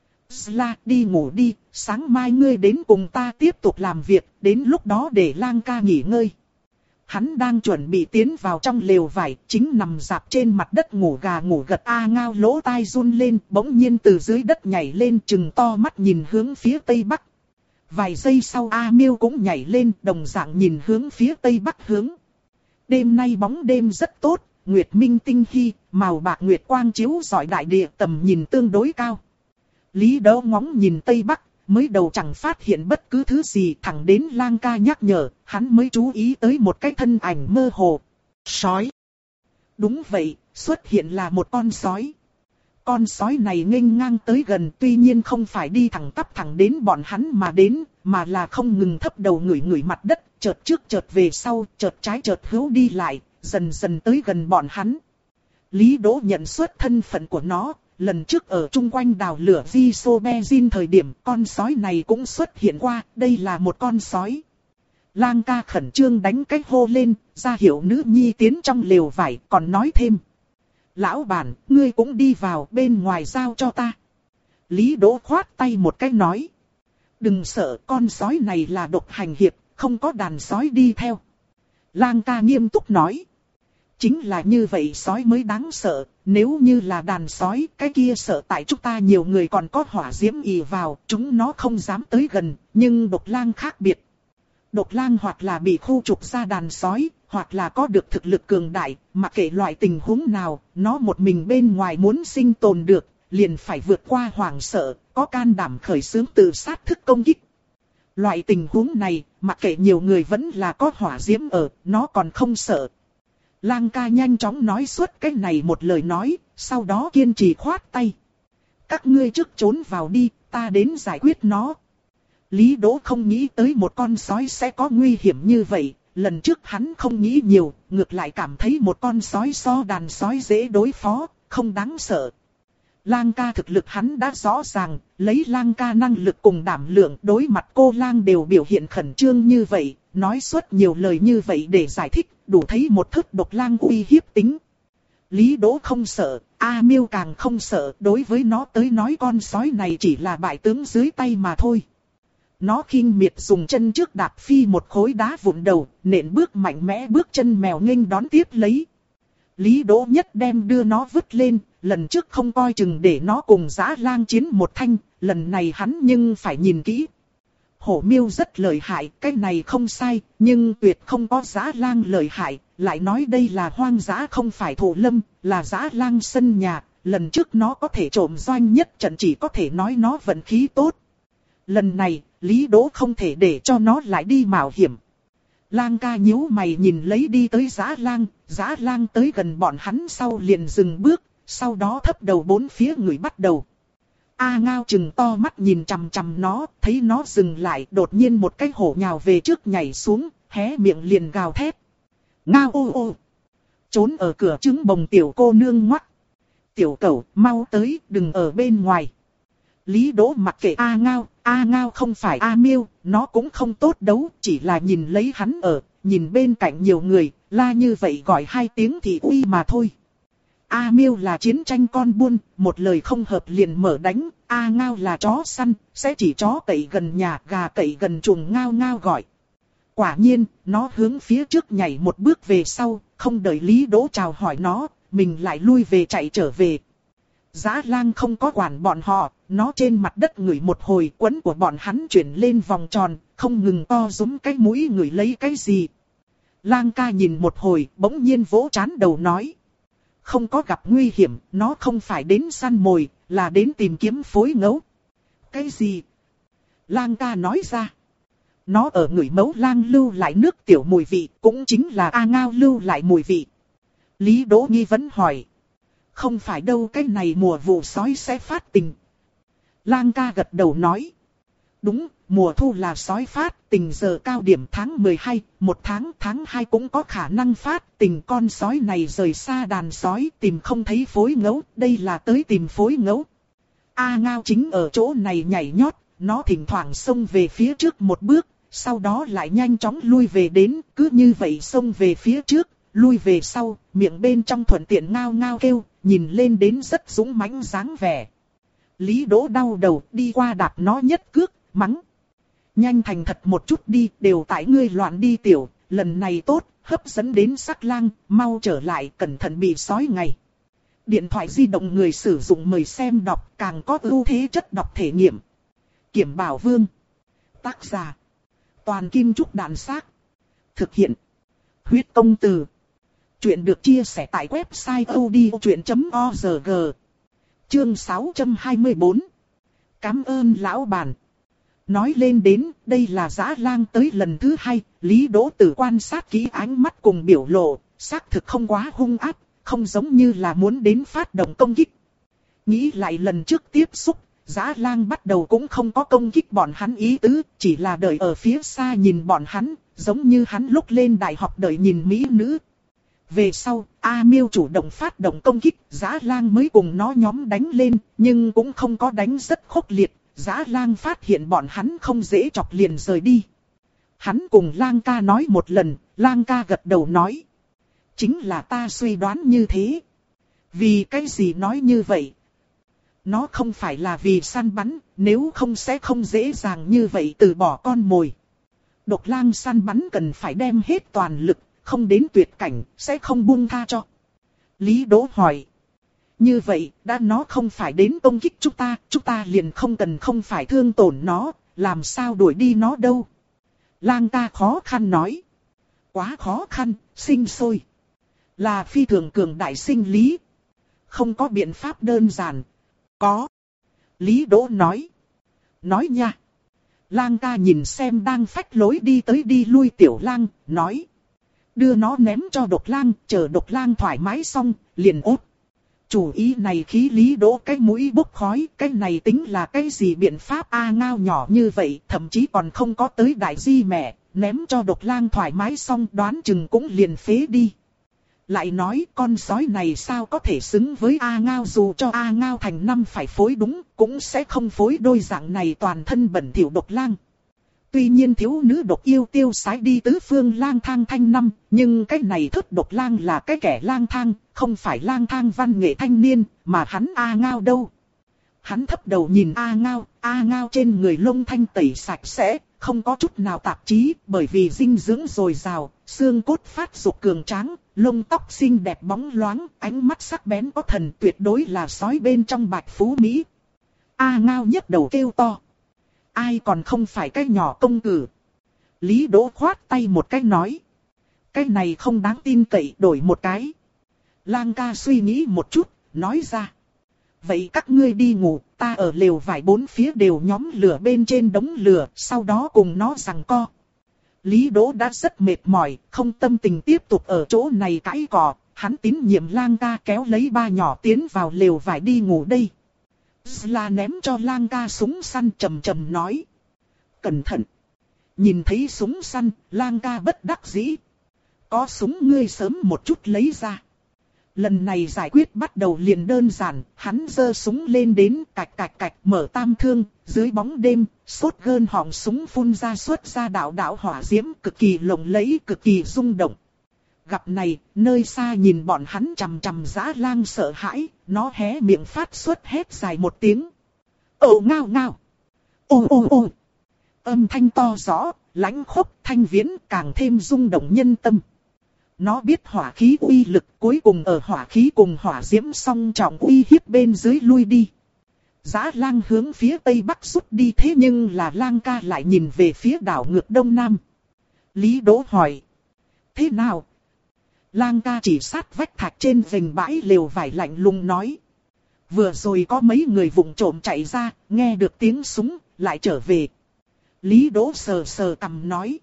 Sla đi ngủ đi, sáng mai ngươi đến cùng ta tiếp tục làm việc, đến lúc đó để Lang ca nghỉ ngơi. Hắn đang chuẩn bị tiến vào trong lều vải, chính nằm dạp trên mặt đất ngủ gà ngủ gật. A Ngao lỗ tai run lên, bỗng nhiên từ dưới đất nhảy lên, trừng to mắt nhìn hướng phía tây bắc. Vài giây sau A Miêu cũng nhảy lên, đồng dạng nhìn hướng phía tây bắc hướng. Đêm nay bóng đêm rất tốt, nguyệt minh tinh khi, màu bạc nguyệt quang chiếu rọi đại địa, tầm nhìn tương đối cao. Lý Đỗ ngóng nhìn tây bắc. Mới đầu chẳng phát hiện bất cứ thứ gì, thẳng đến Lang ca nhắc nhở, hắn mới chú ý tới một cái thân ảnh mơ hồ. Sói. Đúng vậy, xuất hiện là một con sói. Con sói này nghênh ngang tới gần, tuy nhiên không phải đi thẳng tắp thẳng đến bọn hắn mà đến, mà là không ngừng thấp đầu ngửi ngửi mặt đất, chợt trước chợt về sau, chợt trái chợt hữu đi lại, dần dần tới gần bọn hắn. Lý Đỗ nhận xuất thân phận của nó, lần trước ở chung quanh đào lửa Visobenzin thời điểm con sói này cũng xuất hiện qua, đây là một con sói. Lang ca khẩn trương đánh cái hô lên, ra hiệu nữ nhi tiến trong lều vải, còn nói thêm. Lão bản, ngươi cũng đi vào bên ngoài giao cho ta. Lý Đỗ khoát tay một cái nói. Đừng sợ, con sói này là độc hành hiệp, không có đàn sói đi theo. Lang ca nghiêm túc nói. Chính là như vậy sói mới đáng sợ, nếu như là đàn sói, cái kia sợ tại chúng ta nhiều người còn có hỏa diễm ì vào, chúng nó không dám tới gần, nhưng độc lang khác biệt. Độc lang hoặc là bị khu trục ra đàn sói, hoặc là có được thực lực cường đại, mặc kệ loại tình huống nào, nó một mình bên ngoài muốn sinh tồn được, liền phải vượt qua hoảng sợ, có can đảm khởi xướng tự sát thức công kích. Loại tình huống này, mặc kệ nhiều người vẫn là có hỏa diễm ở, nó còn không sợ. Lang ca nhanh chóng nói suốt cái này một lời nói, sau đó kiên trì khoát tay. Các ngươi trước trốn vào đi, ta đến giải quyết nó. Lý Đỗ không nghĩ tới một con sói sẽ có nguy hiểm như vậy, lần trước hắn không nghĩ nhiều, ngược lại cảm thấy một con sói so đàn sói dễ đối phó, không đáng sợ. Lang ca thực lực hắn đã rõ ràng, lấy lang ca năng lực cùng đảm lượng đối mặt cô lang đều biểu hiện khẩn trương như vậy, nói suốt nhiều lời như vậy để giải thích, đủ thấy một thức độc lang uy hiếp tính. Lý Đỗ không sợ, A Miêu càng không sợ, đối với nó tới nói con sói này chỉ là bại tướng dưới tay mà thôi. Nó khinh miệt dùng chân trước đạp phi một khối đá vụn đầu, nện bước mạnh mẽ bước chân mèo nghênh đón tiếp lấy. Lý Đỗ nhất đem đưa nó vứt lên, lần trước không coi chừng để nó cùng dã lang chiến một thanh, lần này hắn nhưng phải nhìn kỹ. Hổ Miêu rất lợi hại, cái này không sai, nhưng tuyệt không có dã lang lợi hại, lại nói đây là hoang dã không phải thổ lâm, là dã lang sân nhà, lần trước nó có thể trộm doanh nhất trận chỉ có thể nói nó vận khí tốt. Lần này, Lý Đỗ không thể để cho nó lại đi mạo hiểm. Lang ca nhíu mày nhìn lấy đi tới dã lang, dã lang tới gần bọn hắn sau liền dừng bước, sau đó thấp đầu bốn phía người bắt đầu. A Ngao trừng to mắt nhìn chằm chằm nó, thấy nó dừng lại, đột nhiên một cái hổ nhào về trước nhảy xuống, hé miệng liền gào thét. Ngao ô ô! Trốn ở cửa trứng bồng tiểu cô nương ngoắc. Tiểu cẩu, mau tới, đừng ở bên ngoài. Lý Đỗ mặc kệ A Ngao, A Ngao không phải A Miêu, nó cũng không tốt đấu, chỉ là nhìn lấy hắn ở, nhìn bên cạnh nhiều người, la như vậy gọi hai tiếng thì uy mà thôi. A Miêu là chiến tranh con buôn, một lời không hợp liền mở đánh, A Ngao là chó săn, sẽ chỉ chó cậy gần nhà, gà cậy gần chuồng ngao ngao gọi. Quả nhiên, nó hướng phía trước nhảy một bước về sau, không đợi Lý Đỗ chào hỏi nó, mình lại lui về chạy trở về. Dã lang không có quản bọn họ, nó trên mặt đất ngửi một hồi, quấn của bọn hắn chuyển lên vòng tròn, không ngừng to rúm cái mũi ngửi lấy cái gì. Lang ca nhìn một hồi, bỗng nhiên vỗ trán đầu nói. Không có gặp nguy hiểm, nó không phải đến săn mồi, là đến tìm kiếm phối ngẫu. Cái gì? Lang ca nói ra. Nó ở ngửi mấu lang lưu lại nước tiểu mùi vị, cũng chính là A Ngao lưu lại mùi vị. Lý Đỗ nghi vấn hỏi. Không phải đâu, cái này mùa vụ sói sẽ phát tình. Lang ca gật đầu nói. Đúng, mùa thu là sói phát tình, giờ cao điểm tháng mười hai, một tháng tháng hai cũng có khả năng phát tình. Con sói này rời xa đàn sói, tìm không thấy phối ngẫu, đây là tới tìm phối ngẫu. A Ngao chính ở chỗ này nhảy nhót, nó thỉnh thoảng xông về phía trước một bước, sau đó lại nhanh chóng lui về đến, cứ như vậy xông về phía trước, lui về sau, miệng bên trong thuận tiện ngao ngao kêu, nhìn lên đến rất dũng mãnh dáng vẻ. Lý Đỗ đau đầu, đi qua đạp nó nhất cước, mắng. Nhanh thành thật một chút đi, đều tại ngươi loạn đi tiểu, lần này tốt, hấp dẫn đến sắc lang, mau trở lại, cẩn thận bị sói ngày. Điện thoại di động người sử dụng mời xem đọc, càng có ưu thế chất đọc thể nghiệm. Kiểm Bảo Vương. Tác giả. Toàn Kim Trúc Đạn Xác. Thực hiện. Huyết Công Từ. Chuyện được chia sẻ tại website odchuyện chấm org. Chương sáu trăm hai mươi bốn. Cảm ơn lão bản. Nói lên đến, đây là dã lang tới lần thứ hai, Lý Đỗ Tử quan sát kỹ ánh mắt cùng biểu lộ, xác thực không quá hung ác, không giống như là muốn đến phát động công kích. Nghĩ lại lần trước tiếp xúc, dã lang bắt đầu cũng không có công kích bọn hắn ý tứ, chỉ là đợi ở phía xa nhìn bọn hắn, giống như hắn lúc lên đại học đợi nhìn mỹ nữ. Về sau, A Miêu chủ động phát động công kích, Dã Lang mới cùng nó nhóm đánh lên, nhưng cũng không có đánh rất khốc liệt. Dã Lang phát hiện bọn hắn không dễ chọc liền rời đi. Hắn cùng Lang ca nói một lần, Lang ca gật đầu nói. Chính là ta suy đoán như thế. Vì cái gì nói như vậy? Nó không phải là vì săn bắn, nếu không sẽ không dễ dàng như vậy từ bỏ con mồi. Độc lang săn bắn cần phải đem hết toàn lực, không đến tuyệt cảnh, sẽ không buông tha cho. Lý Đỗ hỏi. Như vậy, đã nó không phải đến công kích chúng ta, chúng ta liền không cần không phải thương tổn nó, làm sao đuổi đi nó đâu. Lang ca khó khăn nói. Quá khó khăn, sinh sôi. Là phi thường cường đại sinh lý. Không có biện pháp đơn giản. Có. Lý Đỗ nói. Nói nha. Lang ca nhìn xem đang phách lối đi tới đi lui tiểu lang, nói. Đưa nó ném cho độc lang, chờ độc lang thoải mái xong, liền ốt. Chủ ý này khí Lý Đỗ cái mũi bốc khói, cái này tính là cái gì biện pháp a ngao nhỏ như vậy, thậm chí còn không có tới đại di mẹ, ném cho độc lang thoải mái xong đoán chừng cũng liền phế đi. Lại nói con sói này sao có thể xứng với A Ngao, dù cho A Ngao thành năm phải phối đúng, cũng sẽ không phối đôi dạng này toàn thân bẩn thỉu độc lang. Tuy nhiên thiếu nữ độc yêu tiêu sái đi tứ phương lang thang thanh năm, nhưng cái này thức độc lang là cái kẻ lang thang, không phải lang thang văn nghệ thanh niên, mà hắn A Ngao đâu. Hắn thấp đầu nhìn A Ngao, A Ngao trên người lông thanh tẩy sạch sẽ, không có chút nào tạp chí, bởi vì dinh dưỡng dồi dào, xương cốt phát dục cường tráng, lông tóc xinh đẹp bóng loáng, ánh mắt sắc bén có thần, tuyệt đối là sói bên trong bạch phú Mỹ. A Ngao nhấc đầu kêu to. Ai còn không phải cái nhỏ công cử. Lý Đỗ khoát tay một cái nói. Cái này không đáng tin cậy, đổi một cái. Lang ca suy nghĩ một chút, nói ra. Vậy các ngươi đi ngủ, ta ở lều vải bốn phía đều nhóm lửa bên trên đống lửa, sau đó cùng nó giằng co. Lý Đỗ đã rất mệt mỏi, không tâm tình tiếp tục ở chỗ này cãi cọ, hắn tín nhiệm Lang ca kéo lấy ba nhỏ tiến vào lều vải đi ngủ đây. Là ném cho Lang ca súng săn trầm trầm nói. Cẩn thận. Nhìn thấy súng săn, Lang ca bất đắc dĩ. Có súng ngươi sớm một chút lấy ra. Lần này giải quyết bắt đầu liền đơn giản, hắn giơ súng lên đến cạch cạch cạch mở tam thương, dưới bóng đêm, sốt gơn họng súng phun ra xuất ra đạo đạo hỏa diễm cực kỳ lộng lẫy, cực kỳ rung động. Gặp này, nơi xa nhìn bọn hắn chằm chằm Dã Lang sợ hãi, nó hé miệng phát xuất hét dài một tiếng. Ồ ngao ngao! Ô ô ô! Âm thanh to rõ, lãnh khốc thanh viễn càng thêm rung động nhân tâm. Nó biết hỏa khí uy lực, cuối cùng ở hỏa khí cùng hỏa diễm song trọng uy hiếp bên dưới lui đi. Dã Lang hướng phía tây bắc rút đi, thế nhưng là Lang ca lại nhìn về phía đảo ngược đông nam. Lý Đỗ hỏi. Thế nào? Lang ca chỉ sát vách thạch trên vành bãi lều vải lạnh lùng nói. Vừa rồi có mấy người vụng trộm chạy ra, nghe được tiếng súng, lại trở về. Lý Đỗ sờ sờ cằm nói.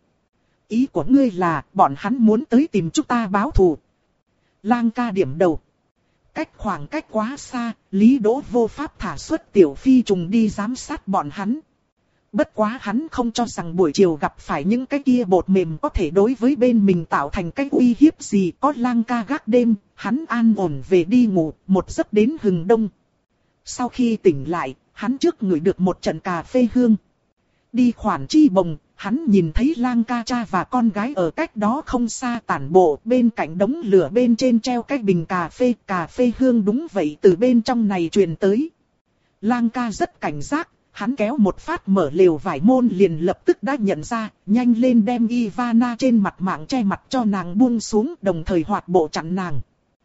Ý của ngươi là bọn hắn muốn tới tìm chúng ta báo thù. Lang ca điểm đầu. Cách khoảng cách quá xa, Lý Đỗ vô pháp thả xuất tiểu phi trùng đi giám sát bọn hắn. Bất quá hắn không cho rằng buổi chiều gặp phải những cái kia bột mềm có thể đối với bên mình tạo thành cái uy hiếp gì. Có Lang ca gác đêm, hắn an ổn về đi ngủ, một giấc đến hừng đông. Sau khi tỉnh lại, hắn trước ngửi được một trận cà phê hương. Đi khoản chi bồng, hắn nhìn thấy Lang ca cha và con gái ở cách đó không xa tản bộ, bên cạnh đống lửa bên trên treo cái bình cà phê, cà phê hương đúng vậy từ bên trong này truyền tới. Lang ca rất cảnh giác, hắn kéo một phát mở lều vải môn liền lập tức đã nhận ra, nhanh lên đem Ivana trên mặt mạng che mặt cho nàng buông xuống, đồng thời hoạt bộ chặn nàng.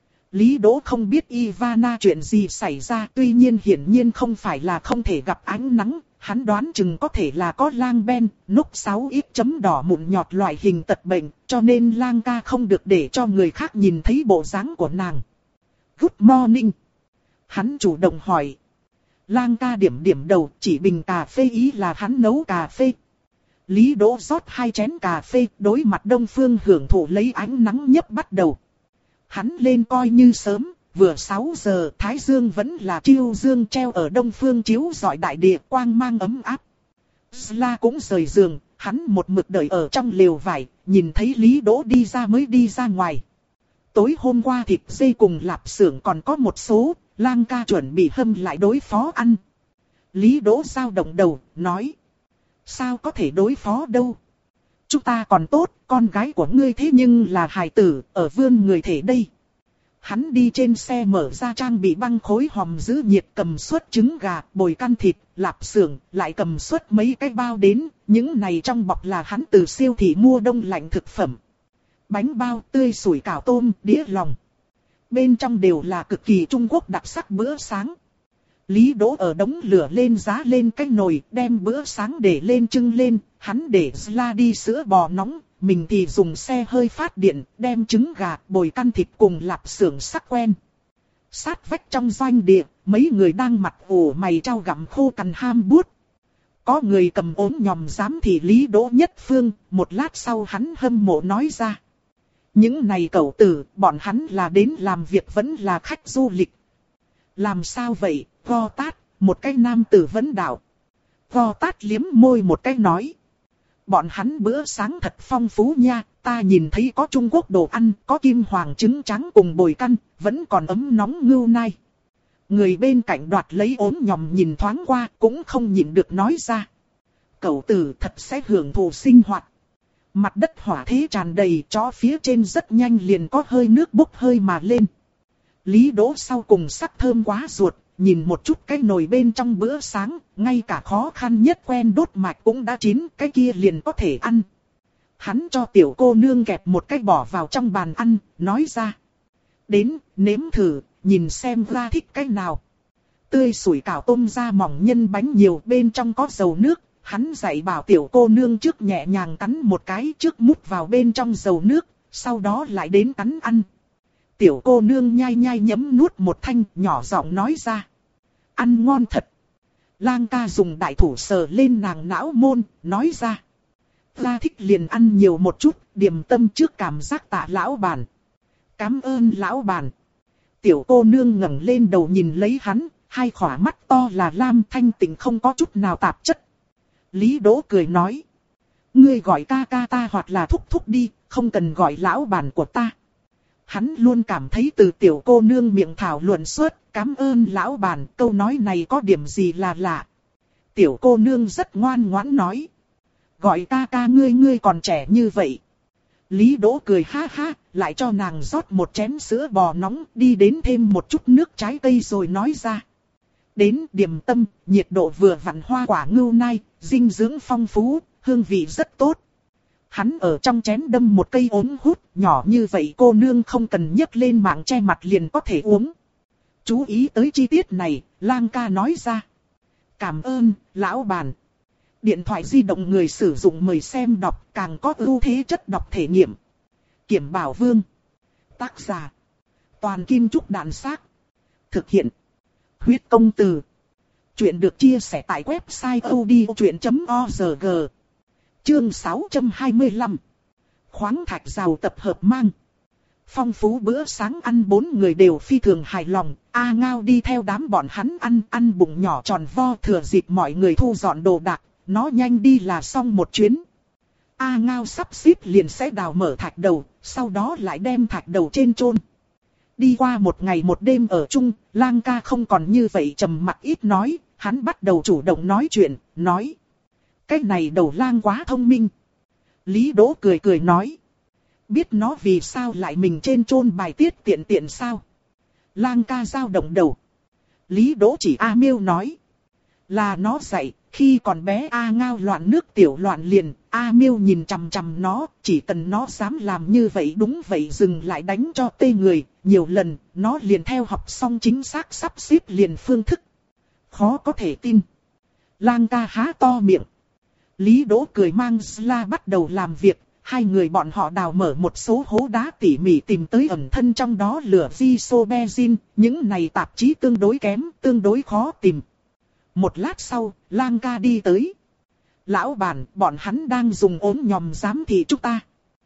Lý Đỗ không biết Ivana chuyện gì xảy ra, tuy nhiên hiển nhiên không phải là không thể gặp ánh nắng. Hắn đoán chừng có thể là có lang ben, núc sáu ít chấm đỏ mụn nhọt loại hình tật bệnh, cho nên Lang ca không được để cho người khác nhìn thấy bộ dáng của nàng. Good morning. Hắn chủ động hỏi. Lang ca điểm điểm đầu, chỉ bình cà phê ý là hắn nấu cà phê. Lý Đỗ rót hai chén cà phê, đối mặt đông phương hưởng thụ lấy ánh nắng nhấp bắt đầu. Hắn lên coi như sớm. Vừa sáu giờ, Thái Dương vẫn là chiêu dương treo ở đông phương chiếu rọi đại địa, quang mang ấm áp. Sla cũng rời giường, hắn một mực đợi ở trong lều vải, nhìn thấy Lý Đỗ đi ra mới đi ra ngoài. Tối hôm qua thịt dê cùng lạp xưởng còn có một số, Lang ca chuẩn bị hâm lại đối phó ăn. Lý Đỗ dao động đầu, nói. Sao có thể đối phó đâu? Chúng ta còn tốt, con gái của ngươi thế nhưng là hài tử, ở vươn người thể đây. Hắn đi trên xe mở ra trang bị băng khối hòm giữ nhiệt, cầm suất trứng gà, bồi căn thịt, lạp xưởng, lại cầm suất mấy cái bao đến, những này trong bọc là hắn từ siêu thị mua đông lạnh thực phẩm. Bánh bao tươi, sủi cảo tôm, đĩa lòng. Bên trong đều là cực kỳ Trung Quốc đặc sắc bữa sáng. Lý Đỗ ở đống lửa lên giá lên cái nồi, đem bữa sáng để lên trưng lên, hắn để Zla đi sữa bò nóng, mình thì dùng xe hơi phát điện, đem trứng gà, bồi căn thịt cùng lạp xưởng sắc quen. Sát vách trong doanh địa, mấy người đang mặt ủ mày trao gặm khô cằn ham buốt. Có người cầm ốm nhòm giám thị Lý Đỗ nhất phương, một lát sau hắn hâm mộ nói ra. Những này cậu tử, bọn hắn là đến làm việc vẫn là khách du lịch. Làm sao vậy, Go Tát, một cái nam tử vấn đạo. Go Tát liếm môi một cái nói. Bọn hắn bữa sáng thật phong phú nha, ta nhìn thấy có Trung Quốc đồ ăn, có kim hoàng trứng trắng cùng bồi căn, vẫn còn ấm nóng ngưu nai. Người bên cạnh đoạt lấy ốm nhòm nhìn thoáng qua, cũng không nhịn được nói ra. Cậu tử thật sẽ hưởng thụ sinh hoạt. Mặt đất hỏa thế tràn đầy, chó phía trên rất nhanh liền có hơi nước bốc hơi mà lên. Lý Đỗ sau cùng sắc thơm quá ruột, nhìn một chút cái nồi bên trong bữa sáng, ngay cả khó khăn nhất quen đốt mạch cũng đã chín, cái kia liền có thể ăn. Hắn cho tiểu cô nương kẹp một cái bỏ vào trong bàn ăn, nói ra. Đến, nếm thử, nhìn xem ra thích cái nào. Tươi sủi cảo tôm da mỏng nhân bánh nhiều, bên trong có dầu nước. Hắn dạy bảo tiểu cô nương trước nhẹ nhàng cắn một cái, trước mút vào bên trong dầu nước, sau đó lại đến cắn ăn. Tiểu cô nương nhai nhai nhấm nuốt một thanh, nhỏ giọng nói ra. Ăn ngon thật. Lang ca dùng đại thủ sờ lên nàng não môn, nói ra. Ta thích liền ăn nhiều một chút, điểm tâm trước cảm giác tạ lão bản. Cảm ơn lão bản. Tiểu cô nương ngẩng lên đầu nhìn lấy hắn, hai khỏa mắt to là lam thanh tịnh không có chút nào tạp chất. Lý Đỗ cười nói. Ngươi gọi ca ca ta hoặc là thúc thúc đi, không cần gọi lão bản của ta. Hắn luôn cảm thấy từ tiểu cô nương miệng thảo luận suốt, cảm ơn lão bản, câu nói này có điểm gì là lạ. Tiểu cô nương rất ngoan ngoãn nói. Gọi ca ca ngươi ngươi còn trẻ như vậy. Lý Đỗ cười ha ha, lại cho nàng rót một chén sữa bò nóng, đi đến thêm một chút nước trái cây rồi nói ra. Đến điểm tâm, nhiệt độ vừa vặn, hoa quả ngưu nai, dinh dưỡng phong phú, hương vị rất tốt. Hắn ở trong chén đâm một cây ống hút, nhỏ như vậy cô nương không cần nhấc lên mạng che mặt liền có thể uống. Chú ý tới chi tiết này, Lang ca nói ra. Cảm ơn, lão bản. Điện thoại di động người sử dụng mời xem đọc, càng có ưu thế chất đọc thể nghiệm. Kiểm Bảo Vương. Tác giả. Toàn Kim Trúc Đạn Xác. Thực hiện. Huyết Công Từ. Chuyện được chia sẻ tại website odchuyện chấm org. Chương sáu trăm hai mươi lăm. Khoáng thạch rào tập hợp mang. Phong phú bữa sáng ăn, bốn người đều phi thường hài lòng. A Ngao đi theo đám bọn hắn ăn, ăn bụng nhỏ tròn vo, thừa dịp mọi người thu dọn đồ đạc, nó nhanh đi là xong một chuyến. A Ngao sắp xếp liền sẽ đào mở thạch đầu, sau đó lại đem thạch đầu trên chôn. Đi qua một ngày một đêm ở chung, Lang ca không còn như vậy trầm mặc ít nói, hắn bắt đầu chủ động nói chuyện, nói. Cái này đầu lang quá thông minh. Lý Đỗ cười cười nói. Biết nó vì sao lại mình trên chôn bài tiết tiện tiện sao? Lang ca dao động đầu. Lý Đỗ chỉ A Miêu nói. Là nó dạy, khi còn bé A Ngao loạn nước tiểu loạn liền, A Miêu nhìn chằm chằm nó, chỉ cần nó dám làm như vậy đúng vậy dừng lại đánh cho tê người, nhiều lần, nó liền theo học xong chính xác sắp xếp liền phương thức. Khó có thể tin. Lang ca há to miệng. Lý Đỗ cười mang Sla bắt đầu làm việc, hai người bọn họ đào mở một số hố đá tỉ mỉ tìm tới ẩn thân trong đó lửa Isobenzin, những này tạp chí tương đối kém, tương đối khó tìm. Một lát sau, Lang ca đi tới. Lão bản, bọn hắn đang dùng ốm nhòm giám thị chúng ta.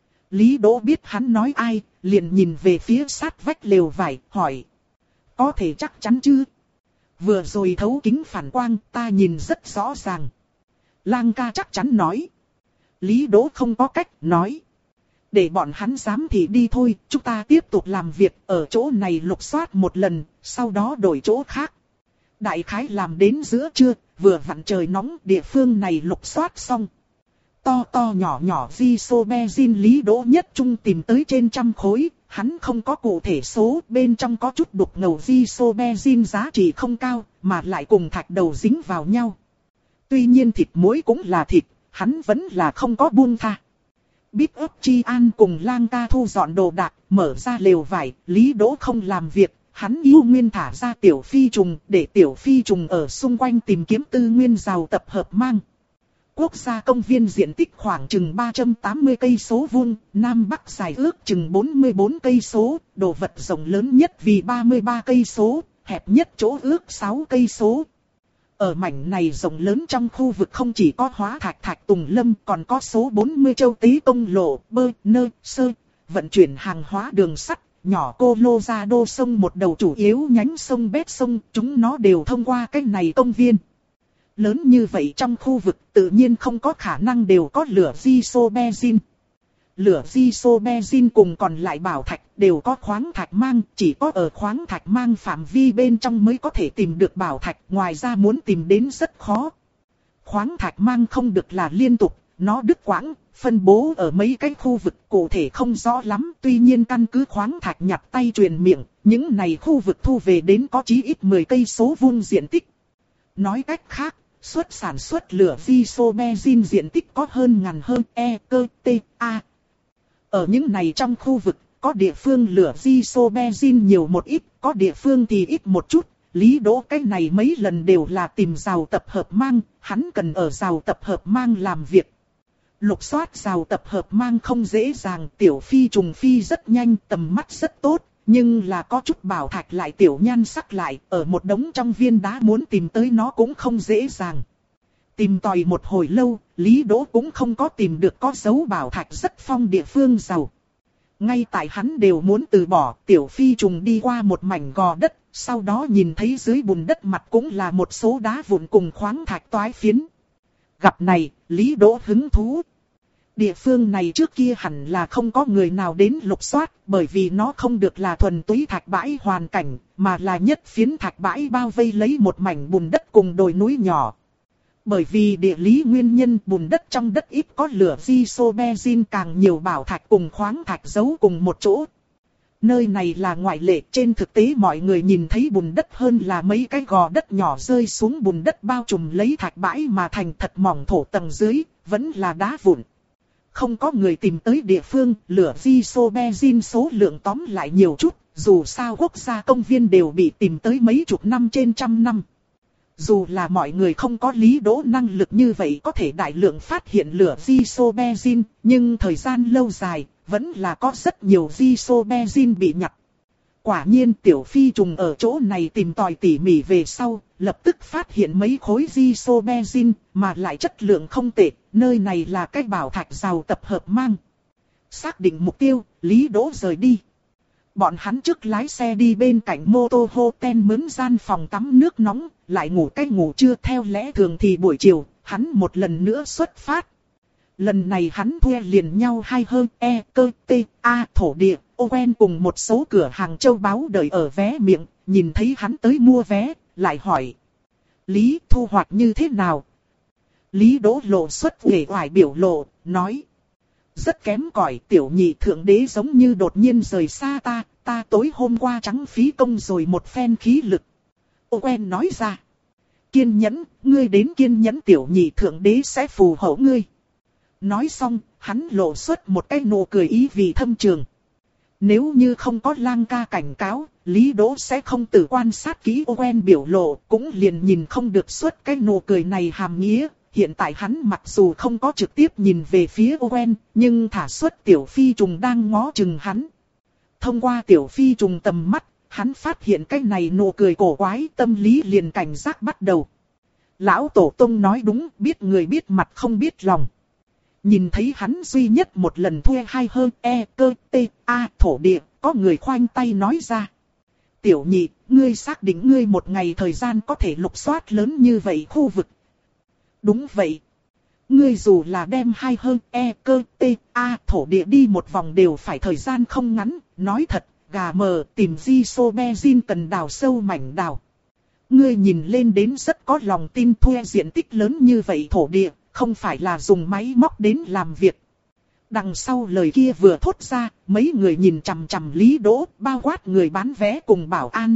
Lý Đỗ biết hắn nói ai, liền nhìn về phía sát vách lều vải, hỏi. Có thể chắc chắn chứ? Vừa rồi thấu kính phản quang, ta nhìn rất rõ ràng. Lang ca chắc chắn nói. Lý Đỗ không có cách, nói. Để bọn hắn dám thì đi thôi, chúng ta tiếp tục làm việc ở chỗ này lục soát một lần, sau đó đổi chỗ khác. Đại khái làm đến giữa trưa, vừa vặn trời nóng, địa phương này lục soát xong. To to nhỏ nhỏ Isobenzin Lý Đỗ nhất trung tìm tới trên trăm khối, hắn không có cụ thể số, bên trong có chút đục ngầu Isobenzin giá trị không cao, mà lại cùng thạch đầu dính vào nhau. Tuy nhiên thịt muối cũng là thịt, hắn vẫn là không có buông tha. Bít ấp Chi An cùng Lang Ca thu dọn đồ đạc, mở ra lều vải, Lý Đỗ không làm việc, hắn yêu nguyên thả ra tiểu phi trùng, để tiểu phi trùng ở xung quanh tìm kiếm tư nguyên giàu tập hợp mang. Quốc gia công viên diện tích khoảng chừng ba trăm tám mươi cây số vuông, Nam Bắc dài ước chừng bốn mươi bốn cây số, đồ vật rộng lớn nhất vì ba mươi ba cây số, hẹp nhất chỗ ước sáu cây số. Ở mảnh này rộng lớn trong khu vực không chỉ có hóa thạch thạch tùng lâm, còn có số bốn mươi châu tế công lộ, bơ, nơ, sơ, vận chuyển hàng hóa đường sắt, nhỏ cô lô ra đô sông một đầu chủ yếu nhánh sông bét sông, chúng nó đều thông qua cái này công viên. Lớn như vậy trong khu vực tự nhiên không có khả năng đều có lửa Isobenzin. Lửa Isobenzin cùng còn lại bảo thạch đều có khoáng thạch mang, chỉ có ở khoáng thạch mang phạm vi bên trong mới có thể tìm được bảo thạch, ngoài ra muốn tìm đến rất khó. Khoáng thạch mang không được là liên tục, nó đứt quãng, phân bố ở mấy cái khu vực cụ thể không rõ lắm, tuy nhiên căn cứ khoáng thạch nhặt tay truyền miệng, những này khu vực thu về đến có chí ít mười cây số vuông diện tích. Nói cách khác, suất sản xuất lửa Isobenzin diện tích có hơn ngàn hơn e cơ t a. Ở những này trong khu vực, có địa phương lửa Isobenzin nhiều một ít, có địa phương thì ít một chút. Lý Đỗ cái này mấy lần đều là tìm rào tập hợp mang, hắn cần ở rào tập hợp mang làm việc. Lục soát rào tập hợp mang không dễ dàng, tiểu phi trùng phi rất nhanh, tầm mắt rất tốt, nhưng là có chút bảo thạch lại tiểu nhan sắc lại, ở một đống trong viên đá muốn tìm tới nó cũng không dễ dàng. Tìm tòi một hồi lâu, Lý Đỗ cũng không có tìm được có dấu bảo thạch rất phong địa phương giàu. Ngay tại hắn đều muốn từ bỏ, tiểu phi trùng đi qua một mảnh gò đất, sau đó nhìn thấy dưới bùn đất mặt cũng là một số đá vụn cùng khoáng thạch toái phiến. Gặp này, Lý Đỗ hứng thú. Địa phương này trước kia hẳn là không có người nào đến lục soát, bởi vì nó không được là thuần túy thạch bãi hoàn cảnh, mà là nhất phiến thạch bãi bao vây lấy một mảnh bùn đất cùng đồi núi nhỏ. Bởi vì địa lý nguyên nhân bùn đất trong đất ít có lửa Isobenzin, càng nhiều bảo thạch cùng khoáng thạch giấu cùng một chỗ. Nơi này là ngoại lệ, trên thực tế mọi người nhìn thấy bùn đất hơn là mấy cái gò đất nhỏ rơi xuống bùn đất bao trùm lấy thạch bãi mà thành thật mỏng thổ tầng dưới, vẫn là đá vụn. Không có người tìm tới địa phương, lửa Isobenzin số lượng tóm lại nhiều chút, dù sao quốc gia công viên đều bị tìm tới mấy chục năm trên trăm năm. Dù là mọi người không có Lý Đỗ năng lực như vậy có thể đại lượng phát hiện lửa Isobenzin, nhưng thời gian lâu dài, vẫn là có rất nhiều Isobenzin bị nhặt. Quả nhiên tiểu phi trùng ở chỗ này tìm tòi tỉ mỉ về sau, lập tức phát hiện mấy khối Isobenzin, mà lại chất lượng không tệ, nơi này là cái bảo thạch giàu tập hợp mang. Xác định mục tiêu, Lý Đỗ rời đi. Bọn hắn trước lái xe đi bên cạnh mô tô hotel mướn gian phòng tắm nước nóng, lại ngủ cái ngủ trưa theo lẽ thường thì buổi chiều, hắn một lần nữa xuất phát. Lần này hắn thuê liền nhau hai hơn e cơ t a thổ địa, ô quen cùng một số cửa hàng châu báu đợi ở vé miệng, nhìn thấy hắn tới mua vé, lại hỏi. Lý thu hoạch như thế nào? Lý Đỗ lộ xuất uể oải biểu lộ, nói. Rất kém cỏi, tiểu nhị thượng đế giống như đột nhiên rời xa ta, ta tối hôm qua trắng phí công rồi một phen khí lực. Ô quen nói ra. Kiên nhẫn, ngươi đến kiên nhẫn tiểu nhị thượng đế sẽ phù hộ ngươi. Nói xong, hắn lộ xuất một cái nụ cười ý vị thâm trường. Nếu như không có Lang Ca cảnh cáo, Lý Đỗ sẽ không tự quan sát kỹ ô quen biểu lộ, cũng liền nhìn không được xuất cái nụ cười này hàm nghĩa. Hiện tại hắn mặc dù không có trực tiếp nhìn về phía Owen, nhưng thả xuất tiểu phi trùng đang ngó chừng hắn. Thông qua tiểu phi trùng tầm mắt, hắn phát hiện cái này nụ cười cổ quái, tâm lý liền cảnh giác bắt đầu. Lão Tổ Tông nói đúng, biết người biết mặt không biết lòng. Nhìn thấy hắn duy nhất một lần thuê hai hơn e cơ t a thổ địa, có người khoanh tay nói ra. Tiểu nhị, ngươi xác định ngươi một ngày thời gian có thể lục soát lớn như vậy khu vực. Đúng vậy. Ngươi dù là đem hai hơn e cơ t a thổ địa đi một vòng đều phải thời gian không ngắn, nói thật, gà mờ tìm Isobezin cần đào sâu mảnh đào. Ngươi nhìn lên đến rất có lòng tin thuê diện tích lớn như vậy thổ địa, không phải là dùng máy móc đến làm việc. Đằng sau lời kia vừa thốt ra, mấy người nhìn chằm chằm Lý Đỗ, bao quát người bán vé cùng bảo an.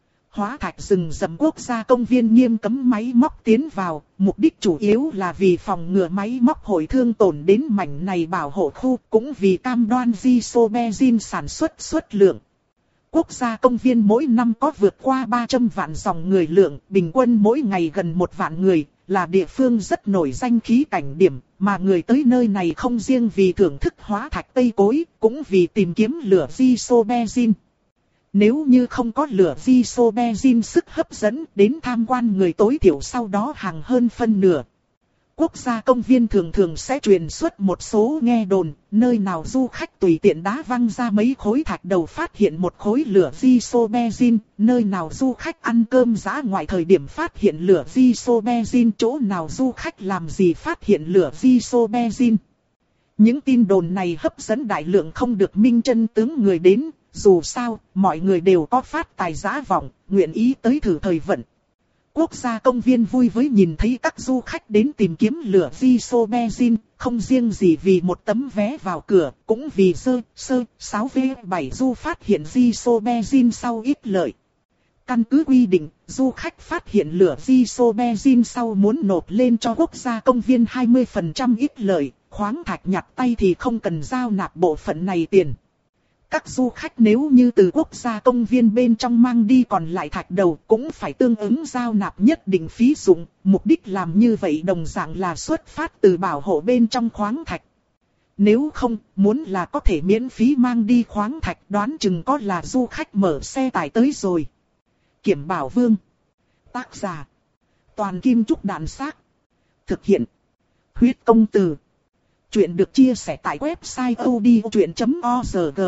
Hóa thạch rừng rậm quốc gia công viên nghiêm cấm máy móc tiến vào, mục đích chủ yếu là vì phòng ngừa máy móc hội thương tổn đến mảnh này bảo hộ khu, cũng vì cam đoan Isobezin sản xuất xuất lượng. Quốc gia công viên mỗi năm có vượt qua ba trăm vạn dòng người lượng, bình quân mỗi ngày gần một vạn người, là địa phương rất nổi danh khí cảnh điểm, mà người tới nơi này không riêng vì thưởng thức hóa thạch tây cối, cũng vì tìm kiếm lửa Isobezin. Nếu như không có lửa Isobezin sức hấp dẫn, đến tham quan người tối thiểu sau đó hàng hơn phân nửa. Quốc gia công viên thường thường sẽ truyền xuất một số nghe đồn, nơi nào du khách tùy tiện đá văng ra mấy khối thạch đầu phát hiện một khối lửa Isobezin, nơi nào du khách ăn cơm dã ngoại thời điểm phát hiện lửa Isobezin, chỗ nào du khách làm gì phát hiện lửa Isobezin. Những tin đồn này hấp dẫn đại lượng không được minh chân tướng người đến, dù sao, mọi người đều có phát tài giá vọng, nguyện ý tới thử thời vận. Quốc gia công viên vui với nhìn thấy các du khách đến tìm kiếm lửa Isobezin, không riêng gì vì một tấm vé vào cửa, cũng vì sơ, sơ, sáu vê bảy du phát hiện Isobezin sau ít lợi. Căn cứ quy định, du khách phát hiện lửa Isobezin sau muốn nộp lên cho quốc gia công viên hai mươi phần trăm ít lợi, khoáng thạch nhặt tay thì không cần giao nạp bộ phận này tiền. Các du khách nếu như từ quốc gia công viên bên trong mang đi còn lại thạch đầu cũng phải tương ứng giao nạp nhất định phí dụng, mục đích làm như vậy đồng dạng là xuất phát từ bảo hộ bên trong khoáng thạch. Nếu không, muốn là có thể miễn phí mang đi khoáng thạch đoán chừng có là du khách mở xe tải tới rồi. Kiểm Bảo Vương. Tác giả. Toàn Kim Trúc Đạn Xác. Thực hiện. Huyết Công Từ. Chuyện được chia sẻ tại website odchuyện chấm org.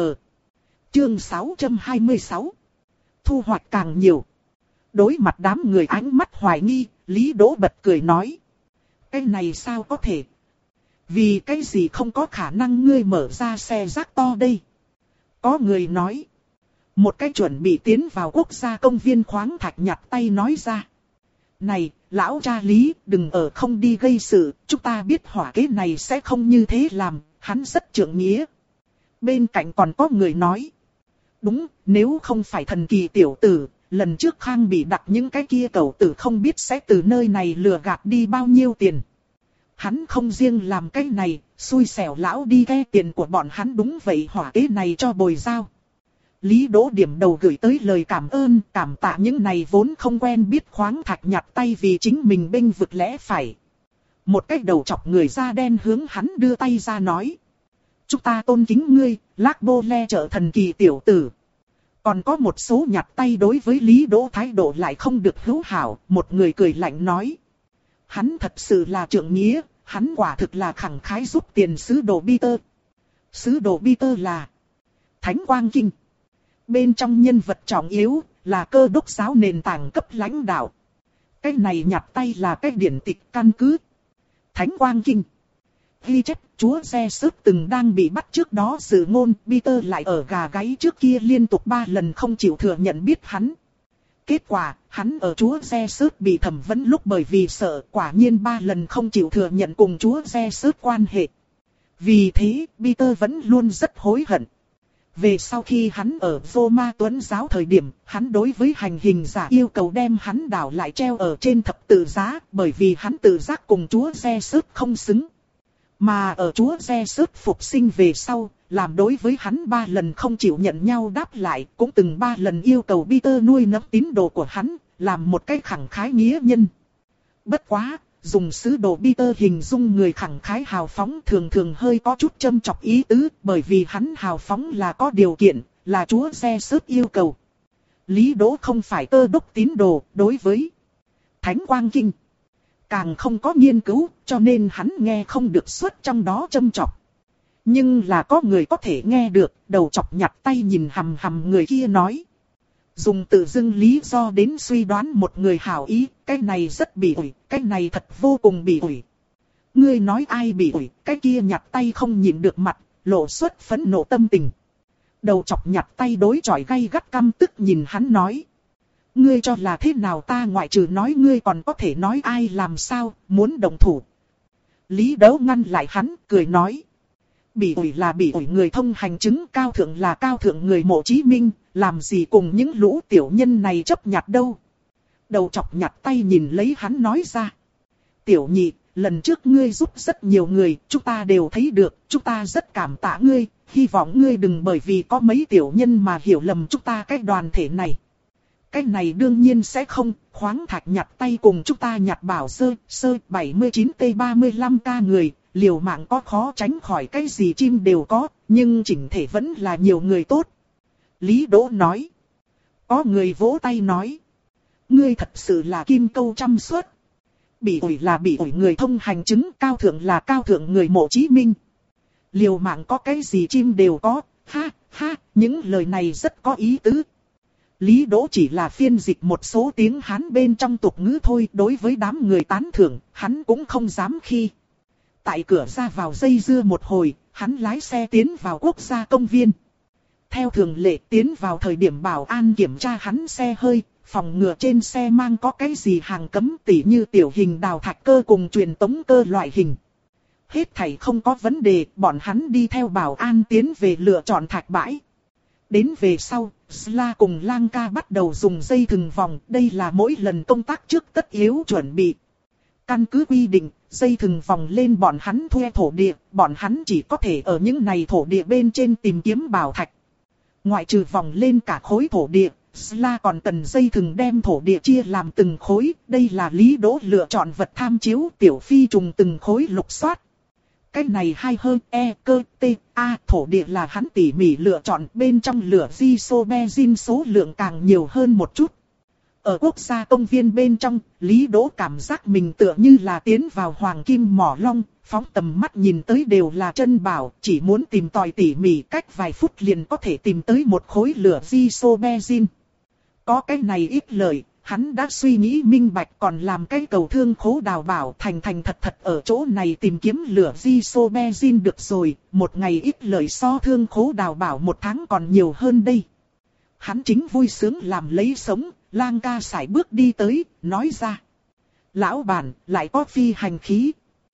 Chương sáu trăm hai mươi sáu. Thu hoạch càng nhiều. Đối mặt đám người ánh mắt hoài nghi, Lý Đỗ bật cười nói. Cái này sao có thể? Vì cái gì không có khả năng ngươi mở ra xe rác to đây? Có người nói. Một cái chuẩn bị tiến vào quốc gia công viên khoáng thạch nhặt tay nói ra. Này, lão cha Lý, đừng ở không đi gây sự, chúng ta biết hỏa kế này sẽ không như thế làm, hắn rất trượng nghĩa. Bên cạnh còn có người nói. Đúng, nếu không phải thần kỳ tiểu tử, lần trước Khang bị đặt những cái kia cẩu tử không biết sẽ từ nơi này lừa gạt đi bao nhiêu tiền. Hắn không riêng làm cái này, xui xẻo lão đi ghe tiền của bọn hắn đúng vậy hỏa kế này cho bồi giao. Lý Đỗ điểm đầu gửi tới lời cảm ơn, cảm tạ những này vốn không quen biết khoáng thạch nhặt tay vì chính mình bênh vực lẽ phải. Một cái đầu chọc người da đen hướng hắn đưa tay ra nói. Chúng ta tôn kính ngươi, Lác Bô Le trợ thần kỳ tiểu tử. Còn có một số nhặt tay đối với Lý Đỗ thái độ lại không được hữu hảo, một người cười lạnh nói. Hắn thật sự là trượng nghĩa, hắn quả thực là khẳng khái giúp tiền sứ đồ Peter. Sứ đồ Peter là Thánh Quang Kinh. Bên trong nhân vật trọng yếu là Cơ Đốc giáo nền tảng cấp lãnh đạo. Cái này nhặt tay là cái điển tịch căn cứ. Thánh Quang Kinh. Ghi chép chúa Jesus từng đang bị bắt trước đó dự ngôn, Peter lại ở gà gáy trước kia liên tục ba lần không chịu thừa nhận biết hắn. Kết quả, hắn ở chúa Jesus bị thẩm vấn lúc bởi vì sợ quả nhiên ba lần không chịu thừa nhận cùng chúa Jesus quan hệ. Vì thế, Peter vẫn luôn rất hối hận. Về sau khi hắn ở Roma Tuấn giáo thời điểm, hắn đối với hành hình giả yêu cầu đem hắn đảo lại treo ở trên thập tự giá, bởi vì hắn tự giác cùng chúa Jesus không xứng. Mà ở chúa Jesus phục sinh về sau, làm đối với hắn ba lần không chịu nhận nhau đáp lại, cũng từng ba lần yêu cầu Peter nuôi nấng tín đồ của hắn, làm một cái khẳng khái nghĩa nhân. Bất quá, dùng sứ đồ Peter hình dung người khẳng khái hào phóng thường thường hơi có chút châm chọc ý tứ, bởi vì hắn hào phóng là có điều kiện, là chúa Jesus yêu cầu. Lý Đỗ không phải Cơ Đốc tín đồ, đối với Thánh Quang Kinh càng không có nghiên cứu, cho nên hắn nghe không được xuất trong đó châm chọc. Nhưng là có người có thể nghe được, đầu chọc nhặt tay nhìn hằm hằm người kia nói. Dùng tự dưng lý do đến suy đoán một người hảo ý, cái này rất bị ủi, cái này thật vô cùng bị ủi. Ngươi nói ai bị ủi, cái kia nhặt tay không nhịn được mặt, lộ xuất phẫn nộ tâm tình. Đầu chọc nhặt tay đối chọi gay gắt căm tức nhìn hắn nói. Ngươi cho là thế nào ta ngoại trừ nói ngươi còn có thể nói ai làm sao, muốn đồng thủ. Lý Đấu ngăn lại hắn, cười nói. Bị ủi là bị ủi người thông hành chứng, cao thượng là cao thượng người Mộ Chí Minh, làm gì cùng những lũ tiểu nhân này chấp nhặt đâu. Đầu chọc nhặt tay nhìn lấy hắn nói ra. Tiểu nhị, lần trước ngươi giúp rất nhiều người, chúng ta đều thấy được, chúng ta rất cảm tạ ngươi, hy vọng ngươi đừng bởi vì có mấy tiểu nhân mà hiểu lầm chúng ta cái đoàn thể này. Cái này đương nhiên sẽ không, khoáng thạch nhặt tay cùng chúng ta nhặt bảo sơ, sơ bảy mươi chín T ba mươi lăm K người, liều mạng có khó tránh khỏi cái gì chim đều có, nhưng chỉnh thể vẫn là nhiều người tốt. Lý Đỗ nói. Có người vỗ tay nói. Ngươi thật sự là kim câu trăm suất. Bị ủi là bị ủi người thông hành chứng, cao thượng là cao thượng người Mộ Chí Minh. Liều mạng có cái gì chim đều có, ha, ha, những lời này rất có ý tứ. Lý Đỗ chỉ là phiên dịch một số tiếng Hán bên trong tục ngữ thôi, đối với đám người tán thưởng, hắn cũng không dám khi. Tại cửa ra vào dây dưa một hồi, hắn lái xe tiến vào quốc gia công viên. Theo thường lệ tiến vào thời điểm bảo an kiểm tra hắn xe hơi, phòng ngừa trên xe mang có cái gì hàng cấm tỉ như tiểu hình đào thạch cơ cùng truyền tống cơ loại hình. Hết thảy không có vấn đề, bọn hắn đi theo bảo an tiến về lựa chọn thạch bãi. Đến về sau, Sla cùng Lang Ca bắt đầu dùng dây thừng vòng, đây là mỗi lần công tác trước tất yếu chuẩn bị. Căn cứ quy định, dây thừng vòng lên bọn hắn thuê thổ địa, bọn hắn chỉ có thể ở những này thổ địa bên trên tìm kiếm bảo thạch. Ngoại trừ vòng lên cả khối thổ địa, Sla còn cần dây thừng đem thổ địa chia làm từng khối, đây là Lý Đỗ lựa chọn vật tham chiếu tiểu phi trùng từng khối lục soát. Cái này hay hơn E, cơ, T, A, thổ địa là hắn tỉ mỉ lựa chọn bên trong lửa Isobenzin số lượng càng nhiều hơn một chút. Ở quốc gia công viên bên trong, Lý Đỗ cảm giác mình tựa như là tiến vào hoàng kim mỏ long, phóng tầm mắt nhìn tới đều là chân bảo, chỉ muốn tìm tòi tỉ mỉ cách vài phút liền có thể tìm tới một khối lửa Isobenzin. Có cái này ít lời. Hắn đã suy nghĩ minh bạch còn làm cái cầu thương khố đào bảo thành thành thật thật ở chỗ này tìm kiếm lửa Isobenzin được rồi, một ngày ít lời so thương khố đào bảo một tháng còn nhiều hơn đây. Hắn chính vui sướng làm lấy sống, Lang Ca sải bước đi tới, nói ra. Lão bản, lại có phi hành khí.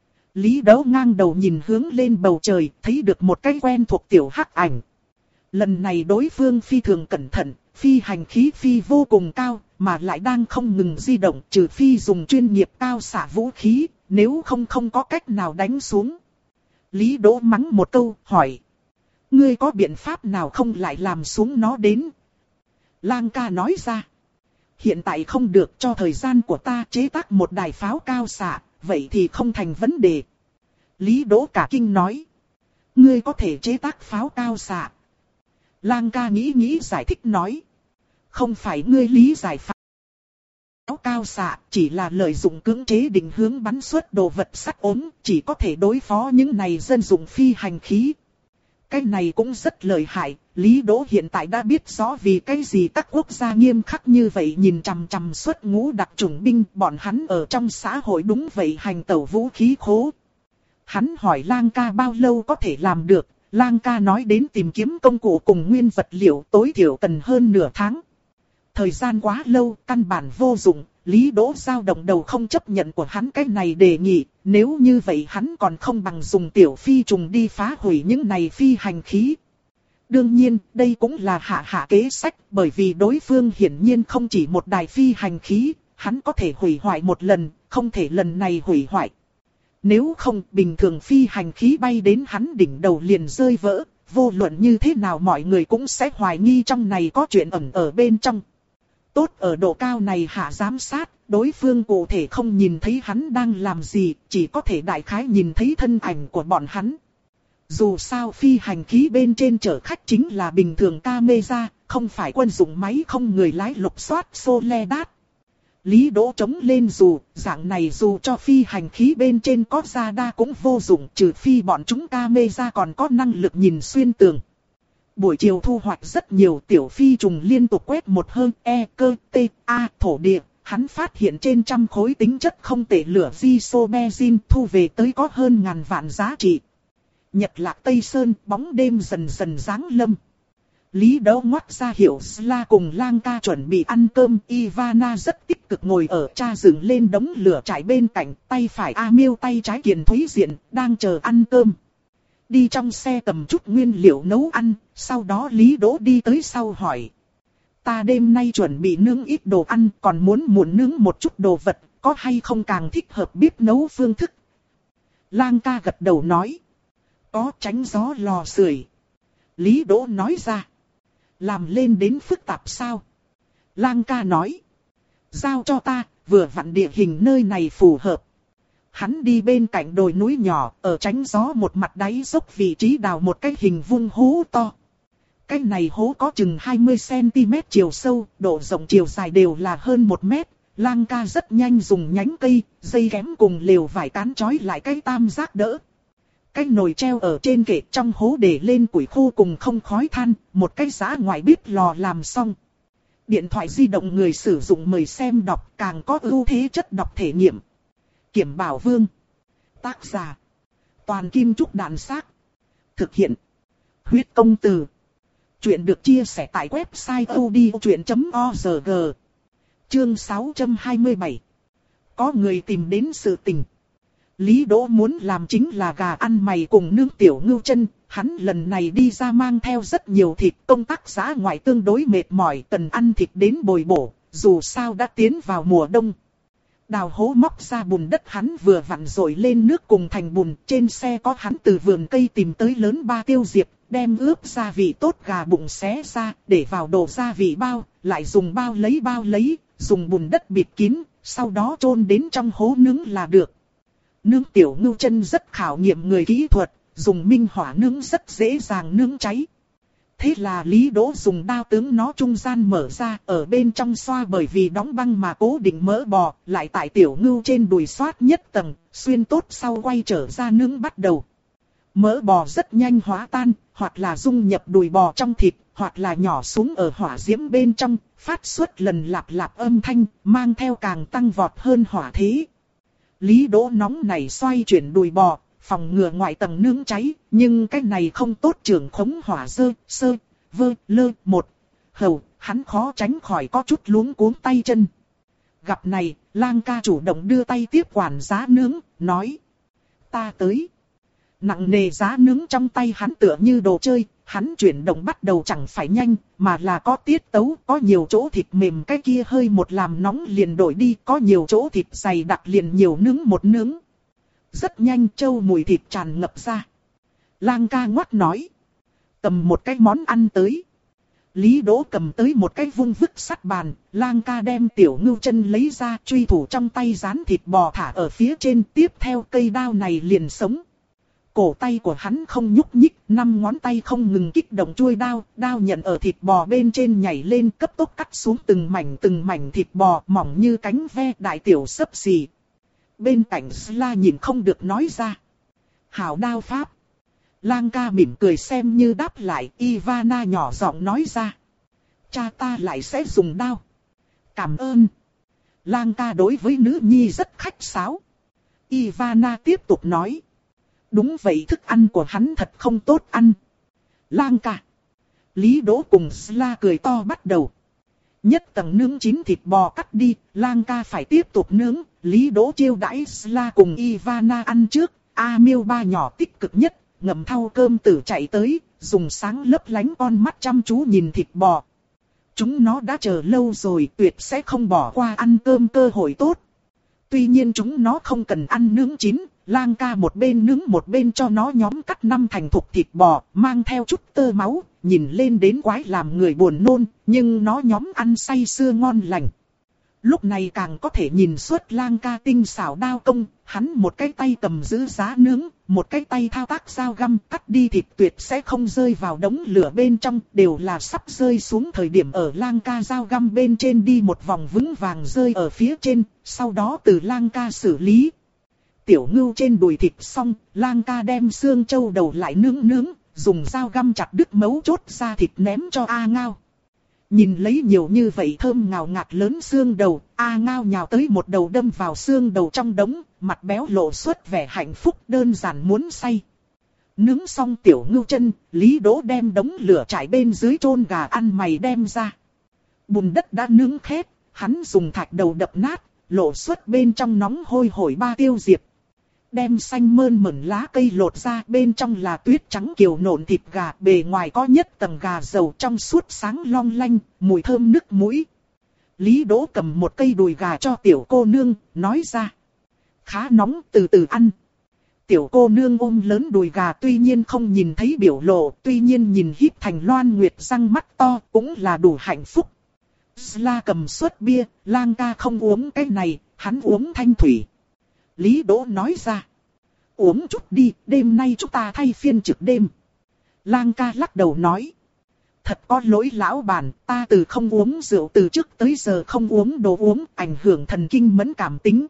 Lý Đấu ngang đầu nhìn hướng lên bầu trời, thấy được một cái quen thuộc tiểu hắc ảnh. Lần này đối phương phi thường cẩn thận, phi hành khí phi vô cùng cao, mà lại đang không ngừng di động, trừ phi dùng chuyên nghiệp cao xạ vũ khí, nếu không không có cách nào đánh xuống. Lý Đỗ mắng một câu, hỏi. Ngươi có biện pháp nào không lại làm xuống nó đến? Lang Ca nói ra. Hiện tại không được, cho thời gian của ta chế tác một đài pháo cao xạ, vậy thì không thành vấn đề. Lý Đỗ cả kinh nói. Ngươi có thể chế tác pháo cao xạ. Lang Ca nghĩ nghĩ giải thích nói. Không phải ngươi lý giải pháo cao xạ, chỉ là lợi dụng cưỡng chế định hướng bắn xuất đồ vật sắt ốm, chỉ có thể đối phó những này dân dụng phi hành khí. Cái này cũng rất lợi hại, Lý Đỗ hiện tại đã biết rõ vì cái gì các quốc gia nghiêm khắc như vậy nhìn chằm chằm xuất ngũ đặc chủng binh, bọn hắn ở trong xã hội đúng vậy hành tẩu vũ khí khố. Hắn hỏi Lang Ca bao lâu có thể làm được, Lang Ca nói đến tìm kiếm công cụ cùng nguyên vật liệu tối thiểu cần hơn nửa tháng. Thời gian quá lâu, căn bản vô dụng, Lý Đỗ dao động đầu không chấp nhận của hắn cái này đề nghị, nếu như vậy hắn còn không bằng dùng tiểu phi trùng đi phá hủy những này phi hành khí. Đương nhiên, đây cũng là hạ hạ kế sách, bởi vì đối phương hiển nhiên không chỉ một đài phi hành khí, hắn có thể hủy hoại một lần, không thể lần này hủy hoại. Nếu không, bình thường phi hành khí bay đến hắn đỉnh đầu liền rơi vỡ, vô luận như thế nào mọi người cũng sẽ hoài nghi trong này có chuyện ẩn ở bên trong. Tốt ở độ cao này hạ giám sát, đối phương cụ thể không nhìn thấy hắn đang làm gì, chỉ có thể đại khái nhìn thấy thân ảnh của bọn hắn. Dù sao phi hành khí bên trên chở khách chính là bình thường camera, không phải quân dụng máy không người lái lục soát Soledad. Lý Đỗ chống lên dù, dạng này dù cho phi hành khí bên trên có radar cũng vô dụng, trừ phi bọn chúng camera còn có năng lực nhìn xuyên tường. Buổi chiều thu hoạch rất nhiều, tiểu phi trùng liên tục quét một hơn E, cơ, T, A, thổ địa, hắn phát hiện trên trăm khối tính chất không tệ lửa Isoberin thu về tới có hơn ngàn vạn giá trị. Nhật Lạc Tây Sơn, bóng đêm dần dần giáng lâm. Lý Đấu ngoắt ra hiệu Sla cùng Lang Ca chuẩn bị ăn cơm. Ivana rất tích cực ngồi ở cha dựng lên đống lửa trại bên cạnh, tay phải A Miêu tay trái Kiền Thúy Diện, đang chờ ăn cơm. Đi trong xe cầm chút nguyên liệu nấu ăn, sau đó Lý Đỗ đi tới sau hỏi. Ta đêm nay chuẩn bị nướng ít đồ ăn, còn muốn muộn nướng một chút đồ vật, có hay không càng thích hợp bếp nấu phương thức? Lang Ca gật đầu nói. Có, tránh gió lò sưởi. Lý Đỗ nói ra. Làm lên đến phức tạp sao? Lang Ca nói. Giao cho ta, vừa vặn địa hình nơi này phù hợp. Hắn đi bên cạnh đồi núi nhỏ, ở tránh gió một mặt đáy dốc vị trí đào một cái hình vuông hố to. Cái này hố có chừng hai mươi xăng-ti-mét chiều sâu, độ rộng chiều dài đều là hơn một mét. Lang Ca rất nhanh dùng nhánh cây, dây kém cùng lều vải cán trói lại cái tam giác đỡ. Cái nồi treo ở trên kệ, trong hố để lên củi khô cùng không khói than, một cái giá ngoài bếp lò làm xong. Điện thoại di động người sử dụng mời xem đọc, càng có ưu thế chất đọc thể nghiệm. Kiểm Bảo Vương. Tác giả. Toàn Kim Trúc Đàn Xác. Thực hiện. Huyết Công Từ. Chuyện được chia sẻ tại website odchuyện chấm org. Chương sáu trăm hai mươi bảy. Có người tìm đến sự tình. Lý Đỗ muốn làm chính là gà ăn mày cùng nướng tiểu ngưu chân. Hắn lần này đi ra mang theo rất nhiều thịt, công tác dã ngoại tương đối mệt mỏi, cần ăn thịt đến bồi bổ, dù sao đã tiến vào mùa đông. Đào hố móc ra bùn đất, hắn vừa vặn dội lên nước cùng thành bùn. Trên xe có hắn từ vườn cây tìm tới lớn ba tiêu diệp, đem ướp gia vị tốt gà bụng xé ra, để vào đổ gia vị bao, lại dùng bao lấy bao lấy, dùng bùn đất bịt kín, sau đó chôn đến trong hố nướng là được. Nướng tiểu ngưu chân rất khảo nghiệm người kỹ thuật, dùng minh hỏa nướng rất dễ dàng nướng cháy. Thế là Lý Đỗ dùng đao tướng nó trung gian mở ra, ở bên trong xoa bởi vì đóng băng mà cố định mỡ bò, lại tại tiểu ngưu trên đùi xoát nhất tầng, xuyên tốt sau quay trở ra nướng bắt đầu. Mỡ bò rất nhanh hóa tan, hoặc là dung nhập đùi bò trong thịt, hoặc là nhỏ xuống ở hỏa diễm bên trong, phát xuất lần lạp lạp âm thanh, mang theo càng tăng vọt hơn hỏa thế. Lý Đỗ nóng này xoay chuyển đùi bò, phòng ngừa ngoại tầng nướng cháy, nhưng cái này không tốt trưởng khống hỏa dơ, sơ, vơ, lơ, một. Hầu, hắn khó tránh khỏi có chút luống cuống tay chân. Gặp này, Lang Ca chủ động đưa tay tiếp quản giá nướng, nói. Ta tới. Nặng nề giá nướng trong tay hắn tựa như đồ chơi, hắn chuyển động bắt đầu chẳng phải nhanh, mà là có tiết tấu, có nhiều chỗ thịt mềm cái kia hơi một làm nóng liền đổi đi, có nhiều chỗ thịt dày đặc liền nhiều nướng một nướng. Rất nhanh trâu mùi thịt tràn ngập ra. Lang Ca ngoắt nói. Cầm một cái món ăn tới. Lý Đỗ cầm tới một cái vung vức sắt bàn, Lang Ca đem tiểu ngưu chân lấy ra, truy thủ trong tay dán thịt bò thả ở phía trên, tiếp theo cây đao này liền sống. Cổ tay của hắn không nhúc nhích, năm ngón tay không ngừng kích động chuôi đao, đao nhận ở thịt bò bên trên nhảy lên, cấp tốc cắt xuống từng mảnh từng mảnh thịt bò mỏng như cánh ve, đại tiểu xấp xì. Bên cạnh Sla nhìn không được nói ra. Hảo đao pháp. Lang Ca mỉm cười xem như đáp lại, Ivana nhỏ giọng nói ra. Cha ta lại sẽ dùng đao. Cảm ơn. Lang Ca đối với nữ nhi rất khách sáo. Ivana tiếp tục nói. Đúng vậy, thức ăn của hắn thật không tốt ăn. Lang Ca. Lý Đỗ cùng Sla cười to bắt đầu. Nhất tầng nướng chín thịt bò cắt đi, Lang Ca phải tiếp tục nướng. Lý Đỗ chiêu đãi Sla cùng Ivana ăn trước. A Miêu ba nhỏ tích cực nhất, ngậm thau cơm tử chạy tới, dùng sáng lấp lánh con mắt chăm chú nhìn thịt bò. Chúng nó đã chờ lâu rồi, tuyệt sẽ không bỏ qua ăn cơm cơ hội tốt. Tuy nhiên chúng nó không cần ăn nướng chín, Lang Ca một bên nướng một bên cho nó nhóm cắt năm thành thục thịt bò, mang theo chút tơ máu, nhìn lên đến quái làm người buồn nôn, nhưng nó nhóm ăn say sưa ngon lành. Lúc này càng có thể nhìn suốt Lang Ca tinh xảo đao công, hắn một cái tay cầm giữ giá nướng, một cái tay thao tác dao găm cắt đi thịt tuyệt sẽ không rơi vào đống lửa bên trong, đều là sắp rơi xuống thời điểm ở Lang Ca dao găm bên trên đi một vòng vững vàng rơi ở phía trên, sau đó từ Lang Ca xử lý. Tiểu ngưu trên đùi thịt xong, Lang Ca đem xương trâu đầu lại nướng nướng, dùng dao găm chặt đứt mấu chốt ra thịt ném cho A Ngao. Nhìn lấy nhiều như vậy thơm ngào ngạt lớn xương đầu, A Ngao nhào tới một đầu đâm vào xương đầu trong đống, mặt béo lộ xuất vẻ hạnh phúc đơn giản muốn say. Nướng xong tiểu ngưu chân, Lý Đỗ đem đống lửa trải bên dưới chôn gà ăn mày đem ra. Bùn đất đã nướng khét, hắn dùng thạch đầu đập nát, lộ xuất bên trong nóng hôi hổi ba tiêu diệp. Đem xanh mơn mởn lá cây lột ra, bên trong là tuyết trắng kiều nộn thịt gà, bề ngoài có nhất tầng gà dầu trong suốt sáng long lanh, mùi thơm nức mũi. Lý Đỗ cầm một cây đùi gà cho tiểu cô nương, nói ra. Khá nóng, từ từ ăn. Tiểu cô nương ôm lớn đùi gà tuy nhiên không nhìn thấy biểu lộ, tuy nhiên nhìn híp thành loan nguyệt răng mắt to, cũng là đủ hạnh phúc. Sla cầm suất bia, Lang ca không uống cái này, hắn uống thanh thủy. Lý Đỗ nói ra. Uống chút đi, đêm nay chúng ta thay phiên trực đêm. Lang ca lắc đầu nói. Thật có lỗi lão bản, ta từ không uống rượu từ trước tới giờ không uống đồ uống, ảnh hưởng thần kinh mẫn cảm tính.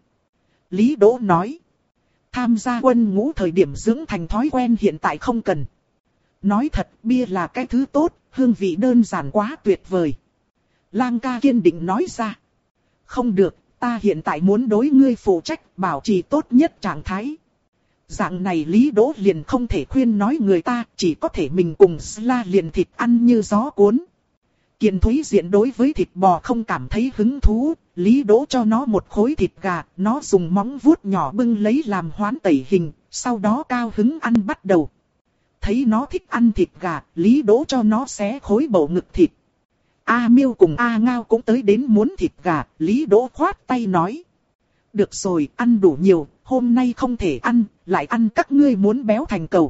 Lý Đỗ nói. Tham gia quân ngũ thời điểm dưỡng thành thói quen hiện tại không cần. Nói thật, bia là cái thứ tốt, hương vị đơn giản quá tuyệt vời. Lang ca kiên định nói ra. Không được, ta hiện tại muốn đối ngươi phụ trách, bảo trì tốt nhất trạng thái. Dạng này Lý Đỗ liền không thể khuyên nói người ta, chỉ có thể mình cùng Sla liền thịt ăn như gió cuốn. Kiền Thúy Diện đối với thịt bò không cảm thấy hứng thú, Lý Đỗ cho nó một khối thịt gà, nó dùng móng vuốt nhỏ bưng lấy làm hoán tẩy hình, sau đó cao hứng ăn bắt đầu. Thấy nó thích ăn thịt gà, Lý Đỗ cho nó xé khối bầu ngực thịt. A Miêu cùng A Ngao cũng tới đến muốn thịt gà, Lý Đỗ khoát tay nói. Được rồi, ăn đủ nhiều, hôm nay không thể ăn, lại ăn các ngươi muốn béo thành cầu.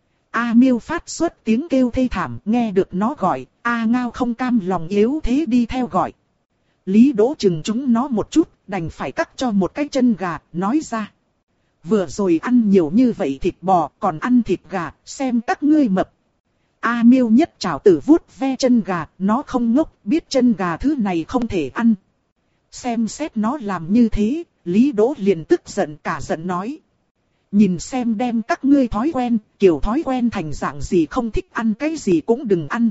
A Miêu phát xuất tiếng kêu thê thảm, nghe được nó gọi, A Ngao không cam lòng yếu thế đi theo gọi. Lý Đỗ chừng chúng nó một chút, đành phải cắt cho một cái chân gà, nói ra. Vừa rồi ăn nhiều như vậy thịt bò, còn ăn thịt gà, xem các ngươi mập. A Miêu nhất trảo tử vuốt ve chân gà, nó không ngốc, biết chân gà thứ này không thể ăn. Xem xét nó làm như thế, Lý Đỗ liền tức giận cả giận nói. Nhìn xem đem các ngươi thói quen, kiểu thói quen thành dạng gì không thích ăn cái gì cũng đừng ăn.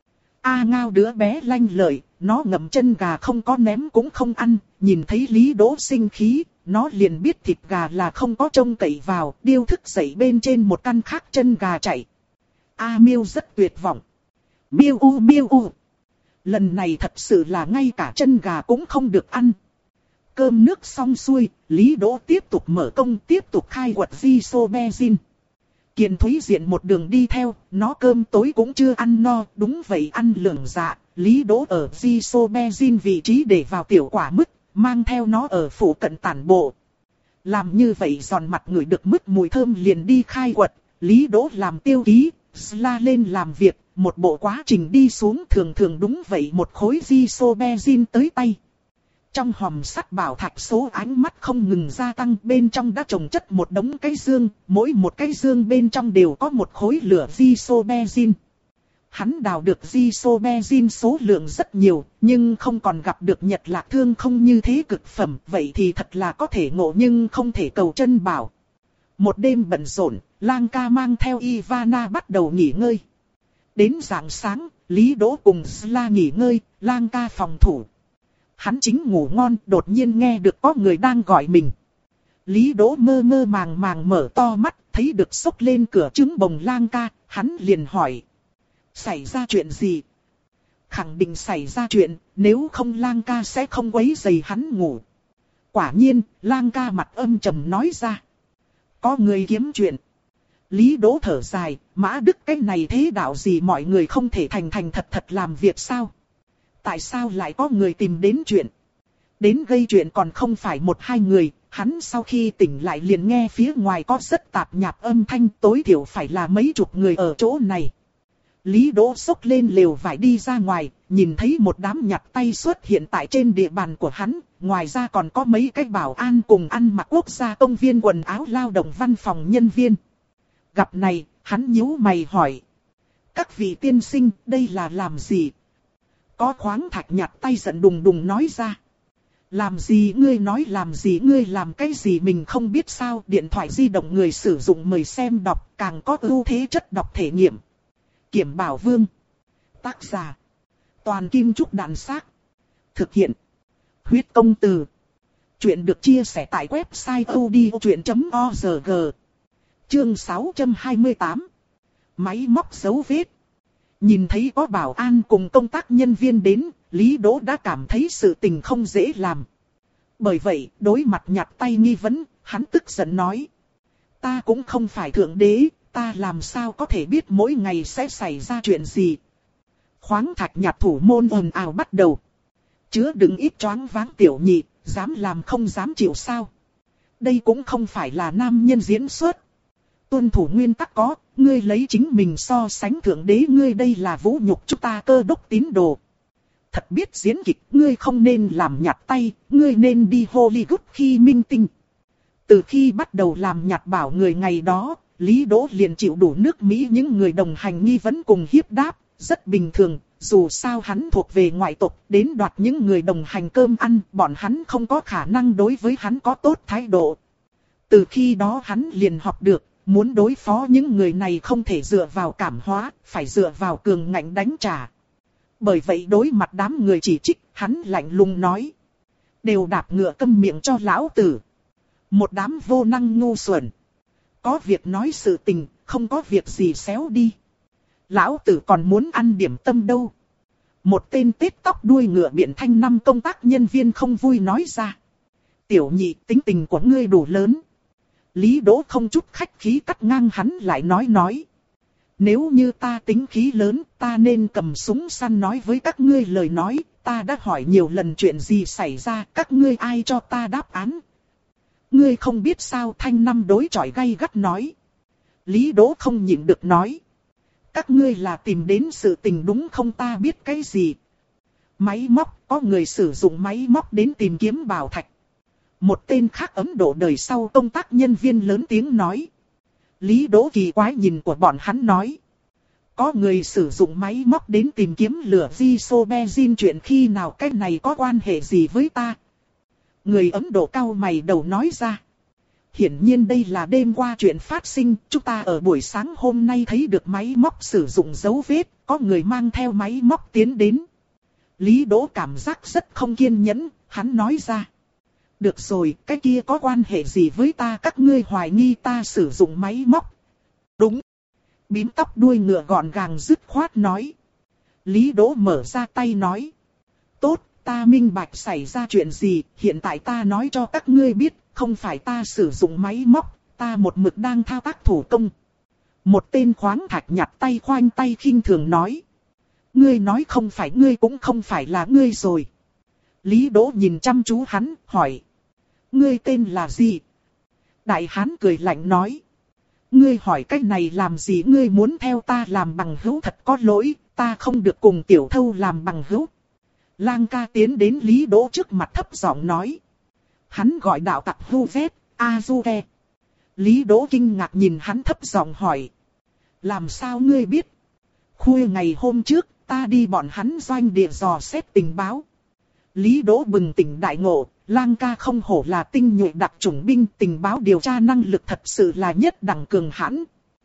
A Ngao đứa bé lanh lợi, nó ngậm chân gà không có ném cũng không ăn, nhìn thấy Lý Đỗ sinh khí, nó liền biết thịt gà là không có trông cậy vào, điêu thức dậy bên trên một căn khác chân gà chạy. A Miêu rất tuyệt vọng. Miêu u miêu u. Lần này thật sự là ngay cả chân gà cũng không được ăn. Cơm nước xong xuôi, Lý Đỗ tiếp tục mở công tiếp tục khai quật Isobenzin. Kiền Thúy Diện một đường đi theo, nó cơm tối cũng chưa ăn no, đúng vậy ăn lưỡng dạ. Lý Đỗ ở Isobenzin vị trí để vào tiểu quả mứt, mang theo nó ở phủ cận tản bộ. Làm như vậy giòn mặt người được mứt mùi thơm liền đi khai quật, Lý Đỗ làm tiêu ký, Sla lên làm việc, một bộ quá trình đi xuống thường thường đúng vậy một khối Isobenzin tới tay. Trong hòm sắt bảo thạch số ánh mắt không ngừng gia tăng, bên trong đã trồng chất một đống cái dương, mỗi một cái dương bên trong đều có một khối lửa Isobenzin. Hắn đào được Isobenzin số lượng rất nhiều, nhưng không còn gặp được Nhật Lạc Thương không như thế cực phẩm, vậy thì thật là có thể ngộ nhưng không thể cầu chân bảo. Một đêm bận rộn, Lang ca mang theo Ivana bắt đầu nghỉ ngơi. Đến rạng sáng, Lý Đỗ cùng Sla nghỉ ngơi, Lang ca phòng thủ. Hắn chính ngủ ngon, đột nhiên nghe được có người đang gọi mình. Lý Đỗ mơ mơ màng màng mở to mắt, thấy được xốc lên cửa trứng bồng Lang ca, hắn liền hỏi. Xảy ra chuyện gì? Khẳng định xảy ra chuyện, nếu không Lang ca sẽ không quấy rầy hắn ngủ. Quả nhiên, Lang ca mặt âm trầm nói ra. Có người kiếm chuyện. Lý Đỗ thở dài, Mã Đức cái này thế đạo gì mọi người không thể thành thành thật thật làm việc sao? Tại sao lại có người tìm đến chuyện? Đến gây chuyện còn không phải một hai người, hắn sau khi tỉnh lại liền nghe phía ngoài có rất tạp nhạp âm thanh, tối thiểu phải là mấy chục người ở chỗ này. Lý Đỗ xốc lên lều vải đi ra ngoài, nhìn thấy một đám nhặt tay xuất hiện tại trên địa bàn của hắn, ngoài ra còn có mấy cái bảo an cùng ăn mặc quốc gia công viên quần áo lao động văn phòng nhân viên. Gặp này, hắn nhíu mày hỏi. Các vị tiên sinh, đây là làm gì? Có khoáng thạch nhặt tay giận đùng đùng nói ra. Làm gì ngươi nói làm gì ngươi làm cái gì mình không biết sao, điện thoại di động người sử dụng mời xem đọc, càng có ưu thế chất đọc thể nghiệm. Kiểm Bảo Vương. Tác giả. Toàn kim trúc đạn xác. Thực hiện. Huyết công từ. Chuyện được chia sẻ tại website odchuyện chấm org. Chương sáu trăm hai mươi tám. Máy móc dấu vết. Nhìn thấy có bảo an cùng công tác nhân viên đến, Lý Đỗ đã cảm thấy sự tình không dễ làm. Bởi vậy, đối mặt nhặt tay nghi vấn, hắn tức giận nói. Ta cũng không phải thượng đế, ta làm sao có thể biết mỗi ngày sẽ xảy ra chuyện gì. Khoáng thạch nhặt thủ môn ồn ào bắt đầu. Chứa đựng ít choáng váng tiểu nhị, dám làm không dám chịu sao. Đây cũng không phải là nam nhân diễn xuất. Tuân thủ nguyên tắc có, ngươi lấy chính mình so sánh thượng đế, ngươi đây là vũ nhục chúng ta cơ đốc tín đồ. Thật biết diễn kịch, ngươi không nên làm nhặt tay, ngươi nên đi Hollywood khi minh tinh. Từ khi bắt đầu làm nhặt bảo người ngày đó, Lý Đỗ liền chịu đủ nước Mỹ những người đồng hành nghi vấn cùng hiếp đáp, rất bình thường. Dù sao hắn thuộc về ngoại tộc, đến đoạt những người đồng hành cơm ăn, bọn hắn không có khả năng đối với hắn có tốt thái độ. Từ khi đó hắn liền học được, muốn đối phó những người này không thể dựa vào cảm hóa, phải dựa vào cường ngạnh đánh trả. Bởi vậy đối mặt đám người chỉ trích, hắn lạnh lùng nói. Đều đạp ngựa câm miệng cho lão tử. Một đám vô năng ngu xuẩn. Có việc nói sự tình, không có việc gì xéo đi. Lão tử còn muốn ăn điểm tâm đâu. Một tên tết tóc đuôi ngựa biện thanh năm công tác nhân viên không vui nói ra. Tiểu nhị, tính tình của ngươi đủ lớn. Lý Đỗ không chút khách khí cắt ngang hắn lại nói nói. Nếu như ta tính khí lớn, ta nên cầm súng săn nói với các ngươi lời nói. Ta đã hỏi nhiều lần chuyện gì xảy ra, các ngươi ai cho ta đáp án. Ngươi không biết sao, thanh năm đối chọi gay gắt nói. Lý Đỗ không nhịn được nói. Các ngươi là tìm đến sự tình đúng không, ta biết cái gì. Máy móc, có người sử dụng máy móc đến tìm kiếm bảo thạch. Một tên khác Ấn Độ đời sau công tác nhân viên lớn tiếng nói. Lý Đỗ kỳ quái nhìn của bọn hắn nói. Có người sử dụng máy móc đến tìm kiếm lửa isoberzin, chuyện khi nào cái này có quan hệ gì với ta. Người Ấn Độ cau mày đầu nói ra. Hiển nhiên đây là đêm qua chuyện phát sinh, chúng ta ở buổi sáng hôm nay thấy được máy móc sử dụng dấu vết, có người mang theo máy móc tiến đến. Lý Đỗ cảm giác rất không kiên nhẫn, hắn nói ra. Được rồi, cái kia có quan hệ gì với ta, các ngươi hoài nghi ta sử dụng máy móc. Đúng. Bím tóc đuôi ngựa gọn gàng dứt khoát nói. Lý Đỗ mở ra tay nói. Tốt, ta minh bạch xảy ra chuyện gì, hiện tại ta nói cho các ngươi biết. Không phải ta sử dụng máy móc, ta một mực đang thao tác thủ công. Một tên khoáng thạch nhặt tay khoanh tay khinh thường nói. Ngươi nói không phải ngươi cũng không phải là ngươi rồi. Lý Đỗ nhìn chăm chú hắn, hỏi. Ngươi tên là gì? Đại hán cười lạnh nói. Ngươi hỏi cách này làm gì, ngươi muốn theo ta làm bằng hữu thật có lỗi, ta không được cùng tiểu thâu làm bằng hữu. Lang ca tiến đến Lý Đỗ trước mặt thấp giọng nói. Hắn gọi đạo tặc Huvet, Azuke. Lý Đỗ kinh ngạc nhìn hắn thấp giọng hỏi. Làm sao ngươi biết? Khuya ngày hôm trước, ta đi bọn hắn doanh địa dò xét tình báo. Lý Đỗ bừng tỉnh đại ngộ, Lang ca không hổ là tinh nhuệ đặc chủng binh, tình báo điều tra năng lực thật sự là nhất đẳng cường hãn.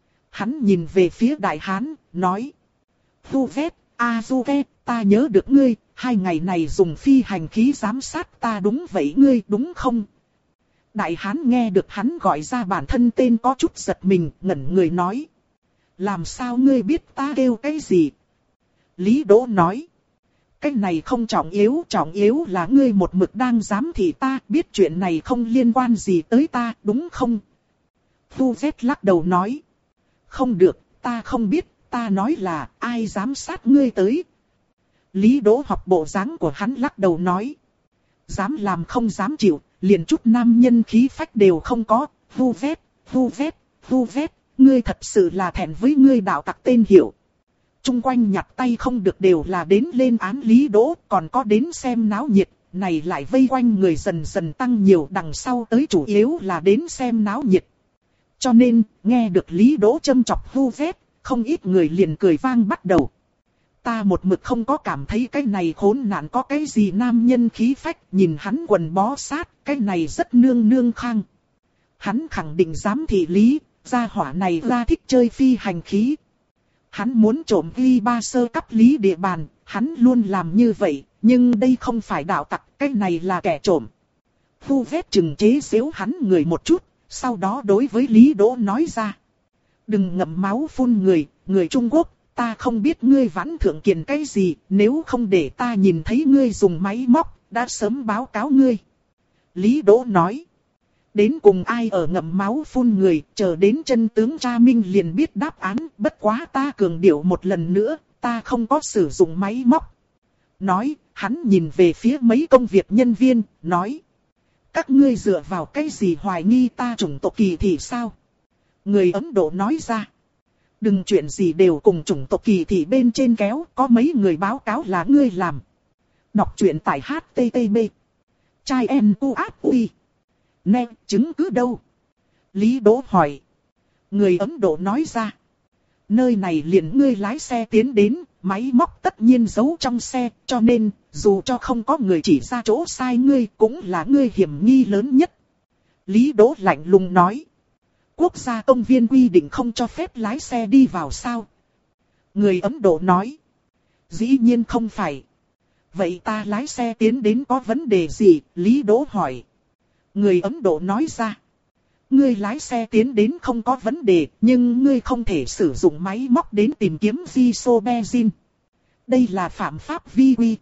Hắn nhìn về phía đại hán, nói. Huvet, Azuke, ta nhớ được ngươi. Hai ngày này dùng phi hành khí giám sát ta đúng vậy, ngươi đúng không? Đại hán nghe được hắn gọi ra bản thân tên có chút giật mình, ngẩn người nói. Làm sao ngươi biết ta kêu cái gì? Lý Đỗ nói. Cái này không trọng yếu, trọng yếu là ngươi một mực đang giám thị ta, biết chuyện này không liên quan gì tới ta, đúng không? Thu Z lắc đầu nói. Không được, ta không biết, ta nói là ai giám sát ngươi tới. Lý Đỗ học bộ dáng của hắn lắc đầu nói. Dám làm không dám chịu, liền chút nam nhân khí phách đều không có. Vu vét, vu vét, vu vét, ngươi thật sự là thẹn với ngươi đạo tặc tên hiệu. Trung quanh nhặt tay không được đều là đến lên án Lý Đỗ, còn có đến xem náo nhiệt, này lại vây quanh người dần dần tăng nhiều, đằng sau tới chủ yếu là đến xem náo nhiệt. Cho nên, nghe được Lý Đỗ châm chọc vu vét, không ít người liền cười vang bắt đầu. Ta một mực không có cảm thấy cái này khốn nạn có cái gì nam nhân khí phách, nhìn hắn quần bó sát, cái này rất nương nương khang. Hắn khẳng định dám thị Lý, gia hỏa này ra thích chơi phi hành khí. Hắn muốn trộm ghi ba sơ cấp lý địa bàn, hắn luôn làm như vậy, nhưng đây không phải đạo tặc, cái này là kẻ trộm. Vu Vết chừng chế giễu hắn người một chút, sau đó đối với Lý Đỗ nói ra. Đừng ngậm máu phun người, người Trung Quốc, ta không biết ngươi vãn thượng kiền cái gì, nếu không để ta nhìn thấy ngươi dùng máy móc, đã sớm báo cáo ngươi. Lý Đỗ nói. Đến cùng ai ở ngậm máu phun người, chờ đến chân tướng tra minh liền biết đáp án, bất quá ta cường điệu một lần nữa, ta không có sử dụng máy móc. Nói, hắn nhìn về phía mấy công việc nhân viên, nói. Các ngươi dựa vào cái gì hoài nghi ta chủng tộc kỳ thị sao? Người Ấn Độ nói ra. Đừng chuyện gì đều cùng chủng tộc kỳ thị bên trên kéo, có mấy người báo cáo là ngươi làm. Đọc truyện tại H T T P. Chai en u áp ui. Nè, chứng cứ đâu? Lý Đỗ hỏi. Người Ấn Độ nói ra. Nơi này liền ngươi lái xe tiến đến, máy móc tất nhiên giấu trong xe, cho nên, dù cho không có người chỉ ra chỗ sai ngươi, cũng là ngươi hiểm nghi lớn nhất. Lý Đỗ lạnh lùng nói. Quốc gia công viên quy định không cho phép lái xe đi vào sao? Người Ấn Độ nói. Dĩ nhiên không phải. Vậy ta lái xe tiến đến có vấn đề gì? Lý Đỗ hỏi. Người Ấn Độ nói ra. Ngươi lái xe tiến đến không có vấn đề, nhưng ngươi không thể sử dụng máy móc đến tìm kiếm isobenzin. Đây là phạm pháp vi quy.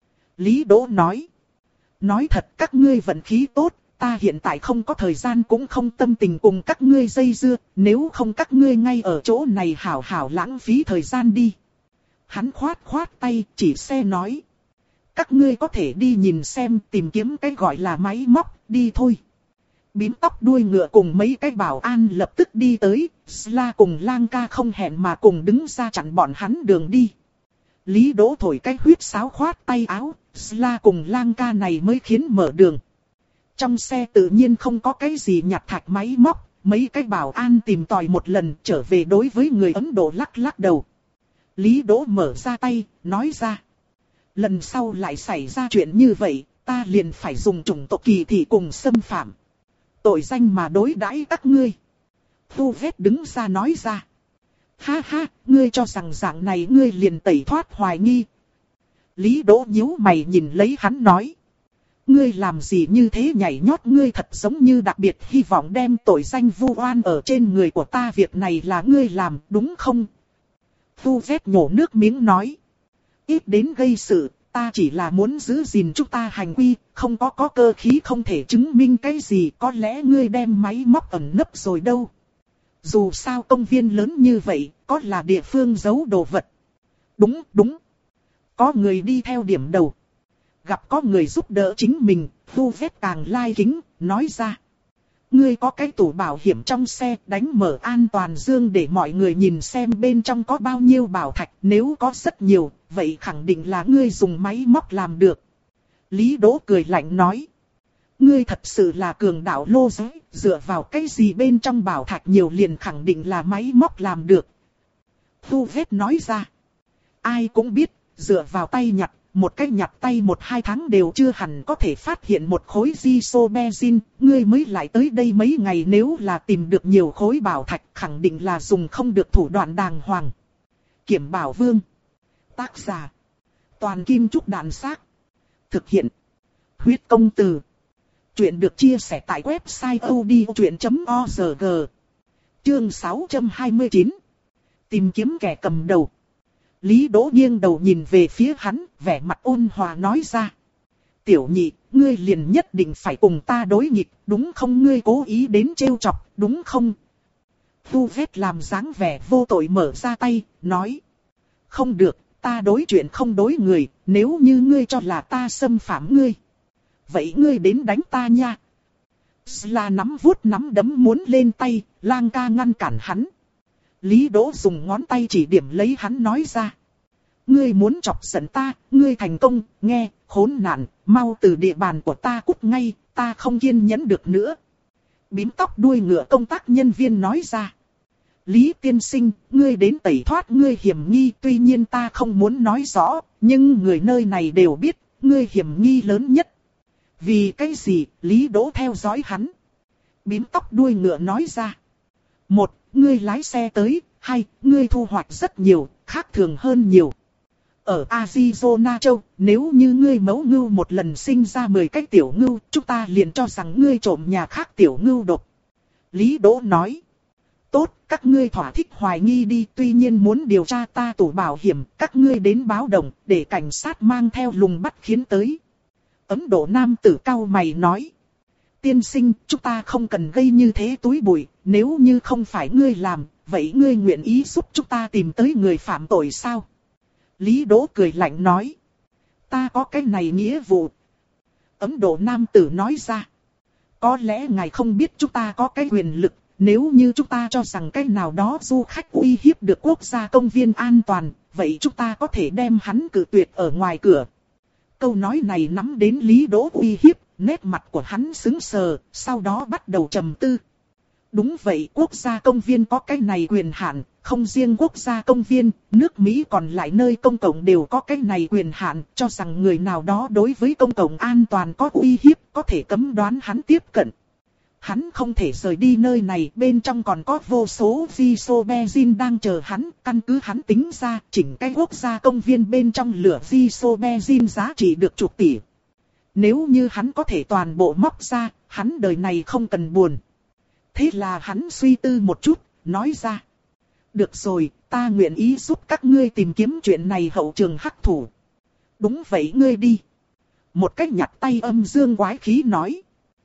Lý Đỗ nói. Nói thật các ngươi vận khí tốt, ta hiện tại không có thời gian cũng không tâm tình cùng các ngươi dây dưa, nếu không các ngươi ngay ở chỗ này hảo hảo lãng phí thời gian đi. Hắn khoát khoát tay, chỉ xe nói. Các ngươi có thể đi nhìn xem, tìm kiếm cái gọi là máy móc, đi thôi. Bím tóc đuôi ngựa cùng mấy cái bảo an lập tức đi tới, Sla cùng Lang Ca không hẹn mà cùng đứng ra chặn bọn hắn đường đi. Lý Đỗ thổi cái huyết sáo khoát tay áo, Sla cùng Lang Ca này mới khiến mở đường. Trong xe tự nhiên không có cái gì nhặt thạch máy móc, mấy cái bảo an tìm tòi một lần trở về đối với người Ấn Độ lắc lắc đầu. Lý Đỗ mở ra tay, nói ra. Lần sau lại xảy ra chuyện như vậy, ta liền phải dùng chủng tộc kỳ thị cùng xâm phạm. Tội danh mà đối đãi các ngươi. Vu Vết đứng ra nói ra. Ha ha, ngươi cho rằng dạng này ngươi liền tẩy thoát hoài nghi. Lý Đỗ nhíu mày nhìn lấy hắn nói. Ngươi làm gì như thế nhảy nhót, ngươi thật giống như đặc biệt hy vọng đem tội danh vu oan ở trên người của ta, việc này là ngươi làm, đúng không? Vu Vết nhổ nước miếng nói. Ít đến gây sự, ta chỉ là muốn giữ gìn chúng ta hành quy, không có có cơ khí không thể chứng minh cái gì, có lẽ ngươi đem máy móc ẩn nấp rồi đâu. Dù sao công viên lớn như vậy, có là địa phương giấu đồ vật. Đúng, đúng. Có người đi theo điểm đầu. Gặp có người giúp đỡ chính mình, Vu Vết càng lai kính, nói ra. Ngươi có cái tủ bảo hiểm trong xe, đánh mở an toàn dương để mọi người nhìn xem bên trong có bao nhiêu bảo thạch, nếu có rất nhiều, vậy khẳng định là ngươi dùng máy móc làm được. Lý Đỗ cười lạnh nói. Ngươi thật sự là cường đạo lô giới, dựa vào cái gì bên trong bảo thạch nhiều liền khẳng định là máy móc làm được. Vu Vết nói ra. Ai cũng biết, dựa vào tay nhặt, một cái nhặt tay một hai tháng đều chưa hẳn có thể phát hiện một khối isobenzin, ngươi mới lại tới đây mấy ngày, nếu là tìm được nhiều khối bảo thạch khẳng định là dùng không được thủ đoạn đàng hoàng. Kiểm Bảo Vương. Tác giả. Toàn Kim Trúc Đàn Xác. Thực hiện. Huyết Công Từ. Chuyện được chia sẻ tại website odchuyện chấm org. Chương sáu trăm hai mươi chín. Tìm kiếm kẻ cầm đầu. Lý Đỗ nghiêng đầu nhìn về phía hắn, vẻ mặt ôn hòa nói ra. Tiểu nhị, ngươi liền nhất định phải cùng ta đối nghịch, đúng không? Ngươi cố ý đến trêu chọc, đúng không? Vu Vết làm dáng vẻ vô tội mở ra tay, nói. Không được, ta đối chuyện không đối người, nếu như ngươi cho là ta xâm phạm ngươi. Vậy ngươi đến đánh ta nha. Sla nắm vuốt nắm đấm muốn lên tay, Lang Ca ngăn cản hắn. Lý Đỗ dùng ngón tay chỉ điểm lấy hắn nói ra. Ngươi muốn chọc giận ta, ngươi thành công, nghe, khốn nạn, mau từ địa bàn của ta cút ngay, ta không kiên nhẫn được nữa. Bím tóc đuôi ngựa công tác nhân viên nói ra. Lý tiên sinh, ngươi đến tẩy thoát ngươi hiểm nghi, tuy nhiên ta không muốn nói rõ, nhưng người nơi này đều biết, ngươi hiểm nghi lớn nhất. Vì cái gì? Lý Đỗ theo dõi hắn. Bím tóc đuôi ngựa nói ra. Một, ngươi lái xe tới, Hay, ngươi thu hoạch rất nhiều, khác thường hơn nhiều. Ở Arizona châu, nếu như ngươi mẫu ngưu một lần sinh ra mười cái tiểu ngưu, chúng ta liền cho rằng ngươi trộm nhà khác tiểu ngưu độc. Lý Đỗ nói. Tốt, các ngươi thỏa thích hoài nghi đi, tuy nhiên muốn điều tra ta tủ bảo hiểm, các ngươi đến báo động, để cảnh sát mang theo lùng bắt khiến tới. Ấn Độ nam tử cau mày nói. Tiên sinh, chúng ta không cần gây như thế túi bụi, nếu như không phải ngươi làm, vậy ngươi nguyện ý giúp chúng ta tìm tới người phạm tội sao? Lý Đỗ cười lạnh nói. Ta có cái này nghĩa vụ. Ấn Độ nam tử nói ra. Có lẽ ngài không biết chúng ta có cái quyền lực, nếu như chúng ta cho rằng cái nào đó du khách uy hiếp được quốc gia công viên an toàn, vậy chúng ta có thể đem hắn cử tuyệt ở ngoài cửa. Câu nói này nắm đến Lý Đỗ uy hiếp, nét mặt của hắn sững sờ, sau đó bắt đầu trầm tư. Đúng vậy, quốc gia công viên có cái này quyền hạn, không riêng quốc gia công viên, nước Mỹ còn lại nơi công cộng đều có cái này quyền hạn, cho rằng người nào đó đối với công cộng an toàn có uy hiếp, có thể cấm đoán hắn tiếp cận. Hắn không thể rời đi nơi này, bên trong còn có vô số Isobenzin đang chờ hắn, căn cứ hắn tính ra, chỉnh cái quốc gia công viên bên trong lửa Isobenzin giá trị được chục tỷ. Nếu như hắn có thể toàn bộ móc ra, hắn đời này không cần buồn. Thế là hắn suy tư một chút, nói ra. Được rồi, ta nguyện ý giúp các ngươi tìm kiếm chuyện này hậu trường hắc thủ. Đúng vậy, ngươi đi. Một cách nhặt tay âm dương quái khí nói.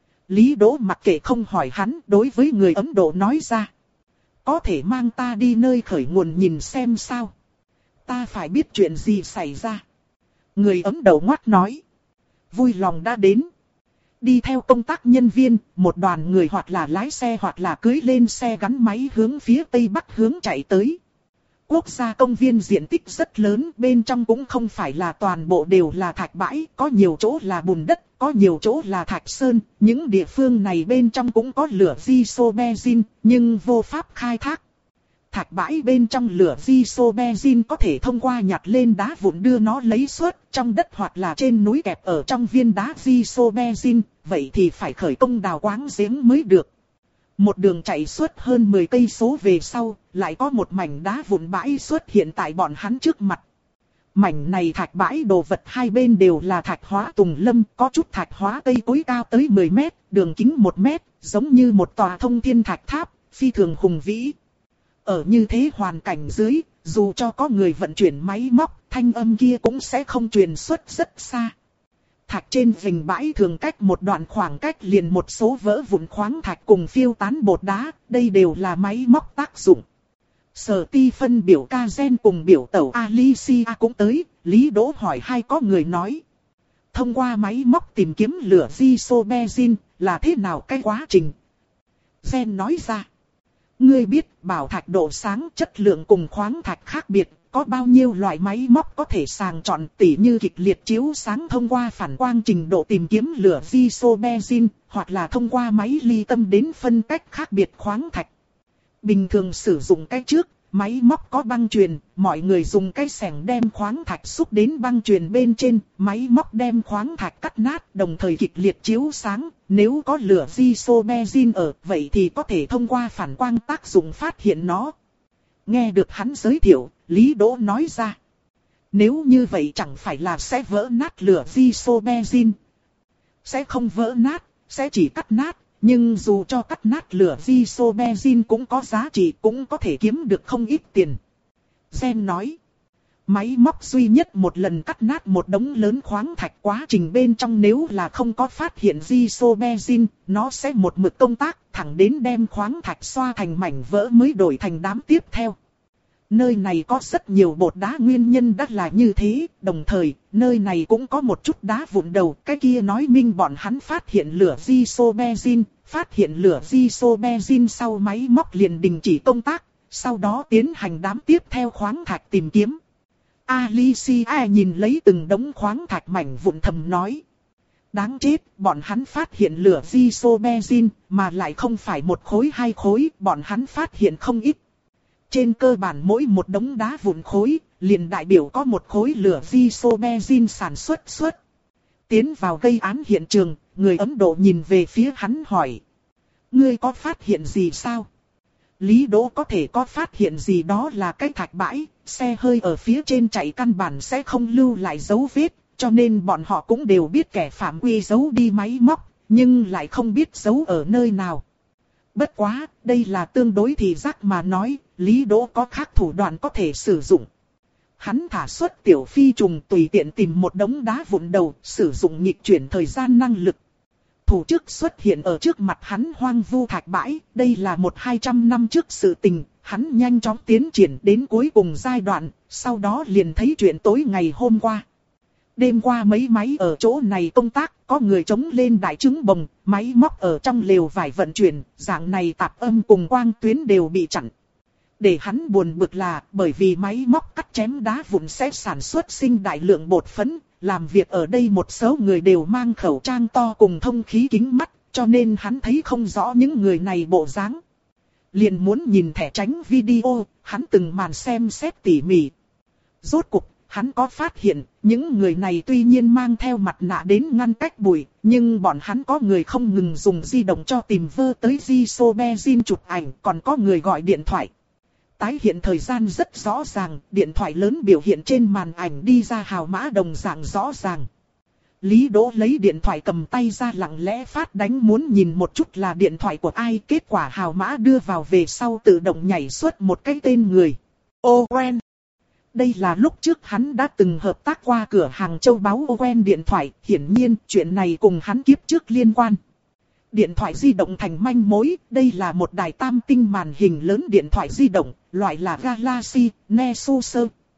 Lý Đỗ mặc kệ không hỏi hắn, đối với người Ấn Độ nói ra. Có thể mang ta đi nơi khởi nguồn nhìn xem sao. Ta phải biết chuyện gì xảy ra. Người Ấn Độ ngoắt nói. Vui lòng đã đến. Đi theo công tác nhân viên, một đoàn người hoặc là lái xe hoặc là cưỡi lên xe gắn máy hướng phía tây bắc hướng chạy tới. Quốc gia công viên diện tích rất lớn, bên trong cũng không phải là toàn bộ đều là thạch bãi, có nhiều chỗ là bùn đất, có nhiều chỗ là thạch sơn, những địa phương này bên trong cũng có lửa Isobenzin, nhưng vô pháp khai thác. Thạch bãi bên trong lửa Isobenzin có thể thông qua nhặt lên đá vụn đưa nó lấy xuất trong đất hoặc là trên núi kẹp ở trong viên đá Isobenzin, vậy thì phải khởi công đào quáng giếng mới được. Một đường chạy suốt hơn mười cây số về sau, lại có một mảnh đá vụn bãi xuất hiện tại bọn hắn trước mặt. Mảnh này thạch bãi đồ vật hai bên đều là thạch hóa tùng lâm, có chút thạch hóa cây cối cao tới mười mét, đường kính một mét, giống như một tòa thông thiên thạch tháp, phi thường hùng vĩ. Ở như thế hoàn cảnh dưới, dù cho có người vận chuyển máy móc, thanh âm kia cũng sẽ không truyền xuất rất xa. Thạch trên vành bãi thường cách một đoạn khoảng cách liền một số vỡ vụn khoáng thạch cùng phiêu tán bột đá, đây đều là máy móc tác dụng. Sở Ti phân biểu ca gen cùng biểu tẩu Alicia cũng tới, Lý Đỗ hỏi hai có người nói. Thông qua máy móc tìm kiếm lửa Isobenzin là thế nào cái quá trình? Gen nói ra. Ngươi biết bảo thạch độ sáng chất lượng cùng khoáng thạch khác biệt, có bao nhiêu loại máy móc có thể sàng chọn tỉ như kịch liệt chiếu sáng thông qua phản quang trình độ tìm kiếm lửa Isobenzin, hoặc là thông qua máy ly tâm đến phân cách khác biệt khoáng thạch. Bình thường sử dụng cái trước, máy móc có băng chuyền, mọi người dùng cái xẻng đem khoáng thạch xúc đến băng chuyền bên trên, máy móc đem khoáng thạch cắt nát, đồng thời kịch liệt chiếu sáng, nếu có lửa Isobenzin ở, vậy thì có thể thông qua phản quang tác dụng phát hiện nó. Nghe được hắn giới thiệu, Lý Đỗ nói ra. Nếu như vậy chẳng phải là sẽ vỡ nát lửa Isobenzin? Sẽ không vỡ nát, sẽ chỉ cắt nát. Nhưng dù cho cắt nát lửa Isobenzin cũng có giá trị, cũng có thể kiếm được không ít tiền. Gen nói. Máy móc duy nhất một lần cắt nát một đống lớn khoáng thạch, quá trình bên trong nếu là không có phát hiện Isobenzin, nó sẽ một mực công tác, thẳng đến đem khoáng thạch xoa thành mảnh vỡ mới đổi thành đám tiếp theo. Nơi này có rất nhiều bột đá, nguyên nhân đã là như thế, đồng thời, nơi này cũng có một chút đá vụn đầu, cái kia nói minh bọn hắn phát hiện lửa Isobenzin, phát hiện lửa Isobenzin sau máy móc liền đình chỉ công tác, sau đó tiến hành đám tiếp theo khoáng thạch tìm kiếm. Alicia nhìn lấy từng đống khoáng thạch mảnh vụn thầm nói. Đáng chết, bọn hắn phát hiện lửa Isobenzin, mà lại không phải một khối hai khối, bọn hắn phát hiện không ít. Trên cơ bản mỗi một đống đá vụn khối, liền đại biểu có một khối lửa Isobenzin sản xuất xuất. Tiến vào gây án hiện trường, người Ấn Độ nhìn về phía hắn hỏi. Ngươi có phát hiện gì sao? Lý Đỗ có thể có phát hiện gì đó là cái thạch bãi, xe hơi ở phía trên chạy căn bản sẽ không lưu lại dấu vết, cho nên bọn họ cũng đều biết kẻ phạm quy giấu đi máy móc, nhưng lại không biết giấu ở nơi nào. Bất quá, đây là tương đối thị giác mà nói, Lý Đỗ có khác thủ đoạn có thể sử dụng. Hắn thả xuất tiểu phi trùng tùy tiện tìm một đống đá vụn đầu, sử dụng nghịch chuyển thời gian năng lực. Thủ trước xuất hiện ở trước mặt hắn hoang vu thạch bãi, đây là một hai trăm năm trước sự tình, hắn nhanh chóng tiến triển đến cuối cùng giai đoạn, sau đó liền thấy chuyện tối ngày hôm qua. Đêm qua mấy máy ở chỗ này công tác, có người chống lên đại trứng bồng, máy móc ở trong lều vải vận chuyển, dạng này tạp âm cùng quang tuyến đều bị chặn. Để hắn buồn bực là bởi vì máy móc cắt chém đá vụn sẽ sản xuất sinh đại lượng bột phấn, làm việc ở đây một số người đều mang khẩu trang to cùng thông khí kính mắt, cho nên hắn thấy không rõ những người này bộ dáng. Liền muốn nhìn thẻ tránh video, hắn từng màn xem xét tỉ mỉ. Rốt cục, hắn có phát hiện, những người này tuy nhiên mang theo mặt nạ đến ngăn cách bụi, nhưng bọn hắn có người không ngừng dùng di động cho tìm vơ tới Isobenzin chụp ảnh, còn có người gọi điện thoại. Tái hiện thời gian rất rõ ràng, điện thoại lớn biểu hiện trên màn ảnh đi ra hào mã đồng dạng rõ ràng. Lý Đỗ lấy điện thoại cầm tay ra lặng lẽ phát đánh muốn nhìn một chút là điện thoại của ai, kết quả hào mã đưa vào về sau tự động nhảy xuất một cái tên người. Owen. Đây là lúc trước hắn đã từng hợp tác qua cửa hàng châu báu Owen điện thoại, hiển nhiên chuyện này cùng hắn kiếp trước liên quan. Điện thoại di động thành manh mối, đây là một đài tam tinh màn hình lớn điện thoại di động, loại là Galaxy Nexus.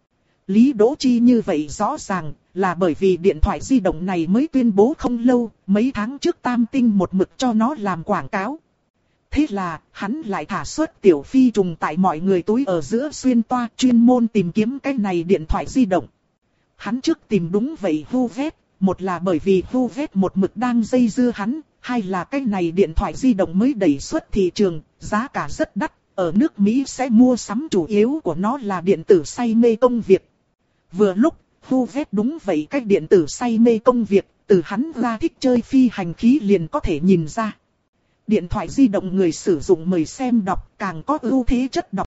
Lý Đỗ Chi như vậy rõ ràng là bởi vì điện thoại di động này mới tuyên bố không lâu, mấy tháng trước tam tinh một mực cho nó làm quảng cáo. Thế là, hắn lại thả xuất tiểu phi trùng tại mọi người túi ở giữa xuyên toa chuyên môn tìm kiếm cái này điện thoại di động. Hắn trước tìm đúng vậy Huawei, một là bởi vì Huawei một mực đang dây dưa hắn, hai là cái này điện thoại di động mới đẩy xuất thị trường, giá cả rất đắt, ở nước Mỹ sẽ mua sắm chủ yếu của nó là điện tử say mê công việc. Vừa lúc, Huawei đúng vậy cái điện tử say mê công việc, từ hắn ra thích chơi phi hành khí liền có thể nhìn ra. Điện thoại di động người sử dụng mời xem đọc càng có ưu thế chất đọc